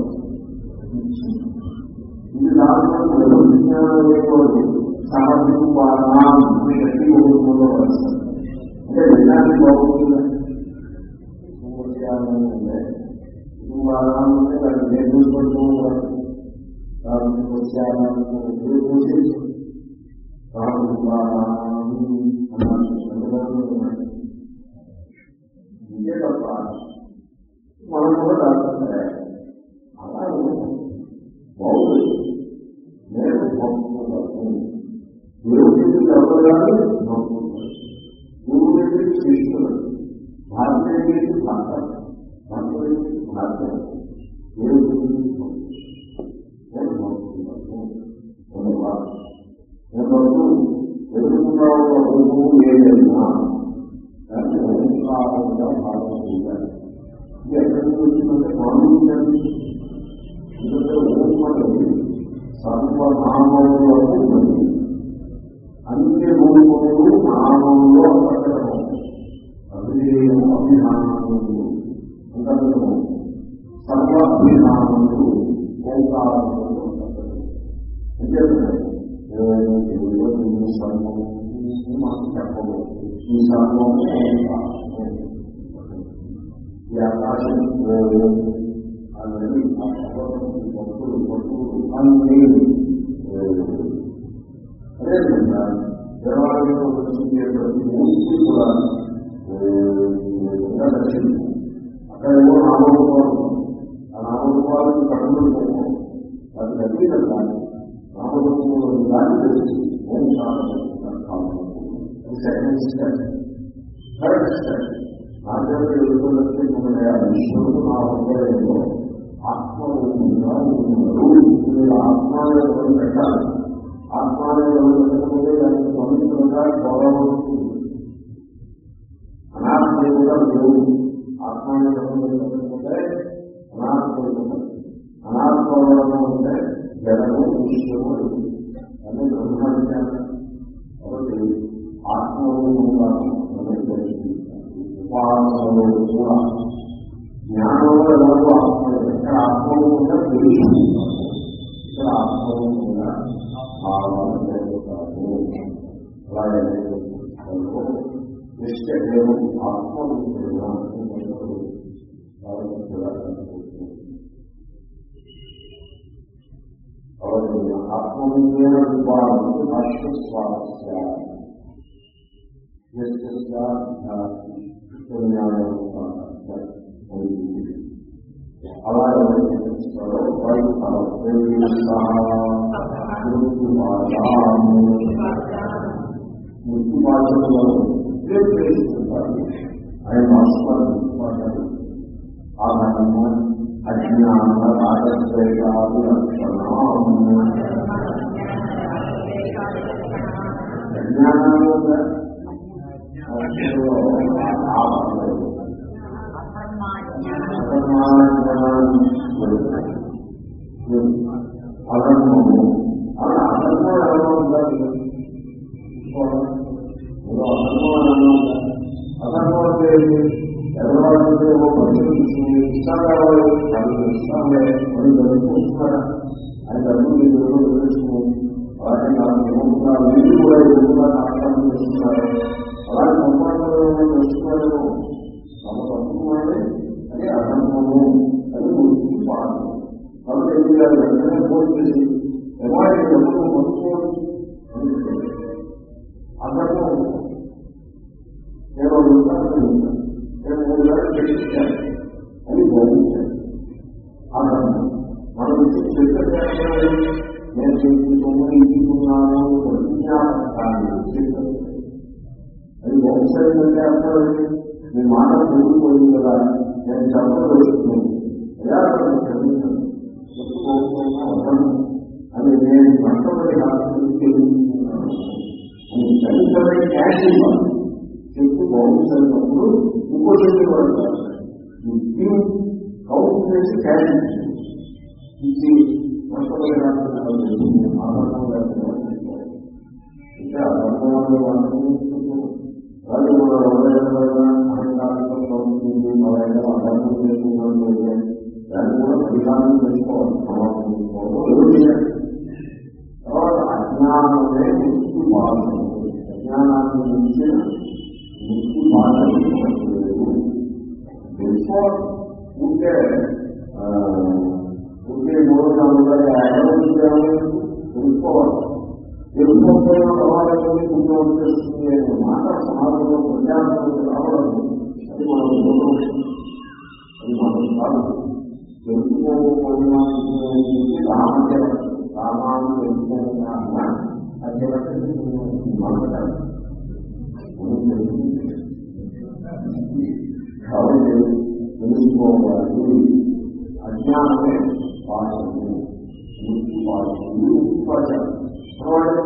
ఇది దాంట్లో విజ్ఞానం లేకపోతే సహజీవానం శక్తి రూపంలో వస్తాను. అంటే విజ్ఞానం బాగుంటుంది. అంటే కుటుంబాలంటే దాన్ని నిర్మించుకుంటూ ఉంటారు. దాన్ని వచ్చి ఇంకే తప్ప మనం కూడా దాచుకుంటే అలా బాగుంది. నేను పంపుకుంటాను. దేవుడి ఎవరు కానీ పంపుకుంటాను. గురువు శిష్యుడు భారతీయ భాష భారతీయ భాష దేవుడు ఎదుర్కొన్న రూపము ఏదైనా దాన్ని ఓంకారంగా భావన చేయాలి. ఇది ఎక్కడి నుంచి వచ్చిందంటే మానవుడి ఎందుకంటే ఓం అనేది సర్వనామంలో ఉన్నది. అన్ని రూపములు నామంలో అంతర్గతం. అభిధేయం అభిధానములు అంతర్గతం. సర్వ అభిధానములు ఓంకారంలో అంతర్గతం. అంతేకాదు సర్వము మాకు చెప్పవచ్చు. ఈ సర్వము ఈ ఆకాశం అన్నది ఆ పర్వతం పప్పులు పప్పులు అన్నీ అదేవిధంగా దేవాలయంలో వచ్చిందే ప్రతి మూర్తి కూడా దర్శనం అక్కడ ఏమో నామరూపాలు ఆ నామరూపాలను కట్టుబడి పోతాం అది అతీతంగా నామరూపంలో దాన్ని తెలిసి ఓం శాంతి సెకండ్ స్టెప్ థర్డ్ స్టెప్ నాకేంద్ర ఎదుర్కొన్నట్టు విశ్వము నా హృదయంలో ఆత్మరూపంగా ఉన్నారు. మీరు ఆత్మాలను పెట్టాలి. ఆత్మాలను పెట్టకపోతే దానికి పవిత్రంగా గౌరవస్తుంది. అనాత్మీయంగా లేవు. ఆత్మాలను పెట్టకపోతే అనాత్మీయత, అనాత్మవరణ ఉంటే జడము విషయము అని బ్రహ్మజ్ఞానం. కాబట్టి ఆత్మరూపంగా ఉపాసనలో కూడా జ్ఞానంలో ఎవరు ఆత్మ ఇక్కడ ఆత్మరూపంగా తెలుసుకుంటారు. ఇక్కడ ఆత్మరూపంగా భావన జరుగుతారు. అలాగే నిశ్చయం ఆత్మరూపంగా ఆత్మరూపేణ రూపాలను భాష్యస్వాస్య అలాగే మృత్యు భాషలో ఆయన భాషలు ఆధారంగా అజ్ఞాన రాజద్వేషాది లక్షణం అజ్ఞానంలో అధర్మము అలా అధర్మం ఎలా ఉండాలి? అధర్మం అంటే ఎదరవాడితే ఓ పరిస్థితి ఇష్టం కావాలి, అది ఇష్టమే అని జరుగుతున్నారా అని డబ్బులు తెలుసుకుని అలాగే నాకు ఏమవుతున్నా వీళ్ళు కూడా ఎదుగుతున్నా నాటకాలు చేస్తున్నారు. అలాగే సంపాదన చేస్తున్నారు. తమ తప్పుకున్నాడే అది అధర్మము అని గురించి పాడు. కాబట్టి ఏం చేయాలి? వెంటనే ఫోన్ చేసి ఎలాంటి డబ్బులు పంచుకోవచ్చు అధర్మం. నేను ఉంటాను నేను మూడు వేలు చేయించాను అని బోధించాను. అధర్మం మనం చెప్పాలి. నేను చెప్పుకుని ఇచ్చుకున్నాను ప్రతిజ్ఞాపకాన్ని చెప్పాను. అది వంశంటే అర్థం మీ మాట పెరిగిపోయింది కదా, నేను చెప్పవేస్తున్నాను ఎలా క్షమించాను చెప్పుకోకుండా వదలను అని నేను కష్టపడి హాస్పిటల్కి తెలుసుకున్నాను అని క్షమించబడి క్యాష్ ఇవ్వాలి. చెప్పు బాగుంటున్నప్పుడు ఇంకో చెప్పి పడతారు. కౌంట్ చేసి క్యాష్ ఇచ్చి కష్టపడి హాస్పిటల్ ఆధారంగా ఇంకా అర్థంలో అలాగే మన ఎవరైనా అహంకారంతో అవుతుంది అలాగే అర్థం చేసుకున్నట్టు దాన్ని కూడా పరిహారం చేసుకోవాలి. సమాజం చేసుకోవడం ఎవరు చేయాలి. తర్వాత అజ్ఞానమే మృత్యు బాధ. అజ్ఞానాన్ని నుంచి మృత్యు బాధ తెలుసుకోవాలి. ఉంటే ఉంటే మూడు నాలుగు ఐదు తెలుసుకోవాలి. తెలుసుకోకపోయిన సమాజంలోనే పుణ్యం వచ్చేస్తుంది అనే మాట సమాజంలో ప్రజానికి రావడం అది మనం అది మనం కాదు. తెలుసుకోకపోయినా రామచర రామాన్ని తెలుసుకోకుండా అధ్యక్షుడు మాట్లాడాలి. కాబట్టి తెలుసుకోవాలి. అజ్ఞానమే పాఠము, మృత్యు పాఠము, మృత్యు పాఠాలు అనేక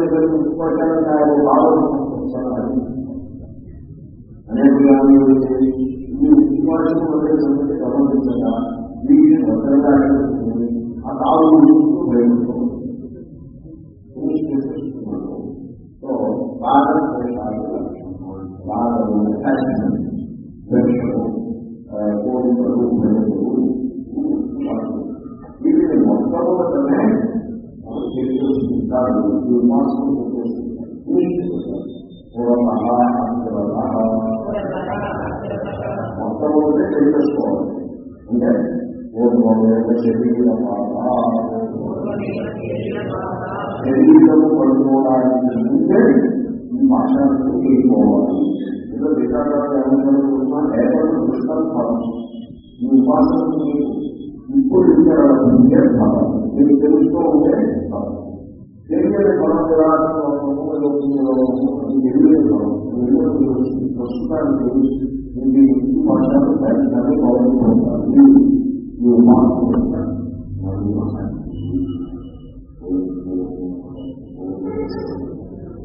ఈ ఉద్యోగం వదిలే సంగతి గమనించగా వీటిని భద్రంగా ఆ తాగు భయపడుతున్నాను. సో బాగా బాగా కోరికలు భయపడు వీటిని మొట్టమొదటనే చేస్తుంటారు. మొట్టమొదటి చేసేసుకోవాలి. అంటే పూర్వమేవ శరీరపాత శరీరము పడుకోవడానికి ముందే ఈ పాఠాలను తీసుకోవాలి. ఏదో వికారాలు ఏమనుకుంటున్నా ఏమైనా దృష్టాంతం ఈ ఉపాసన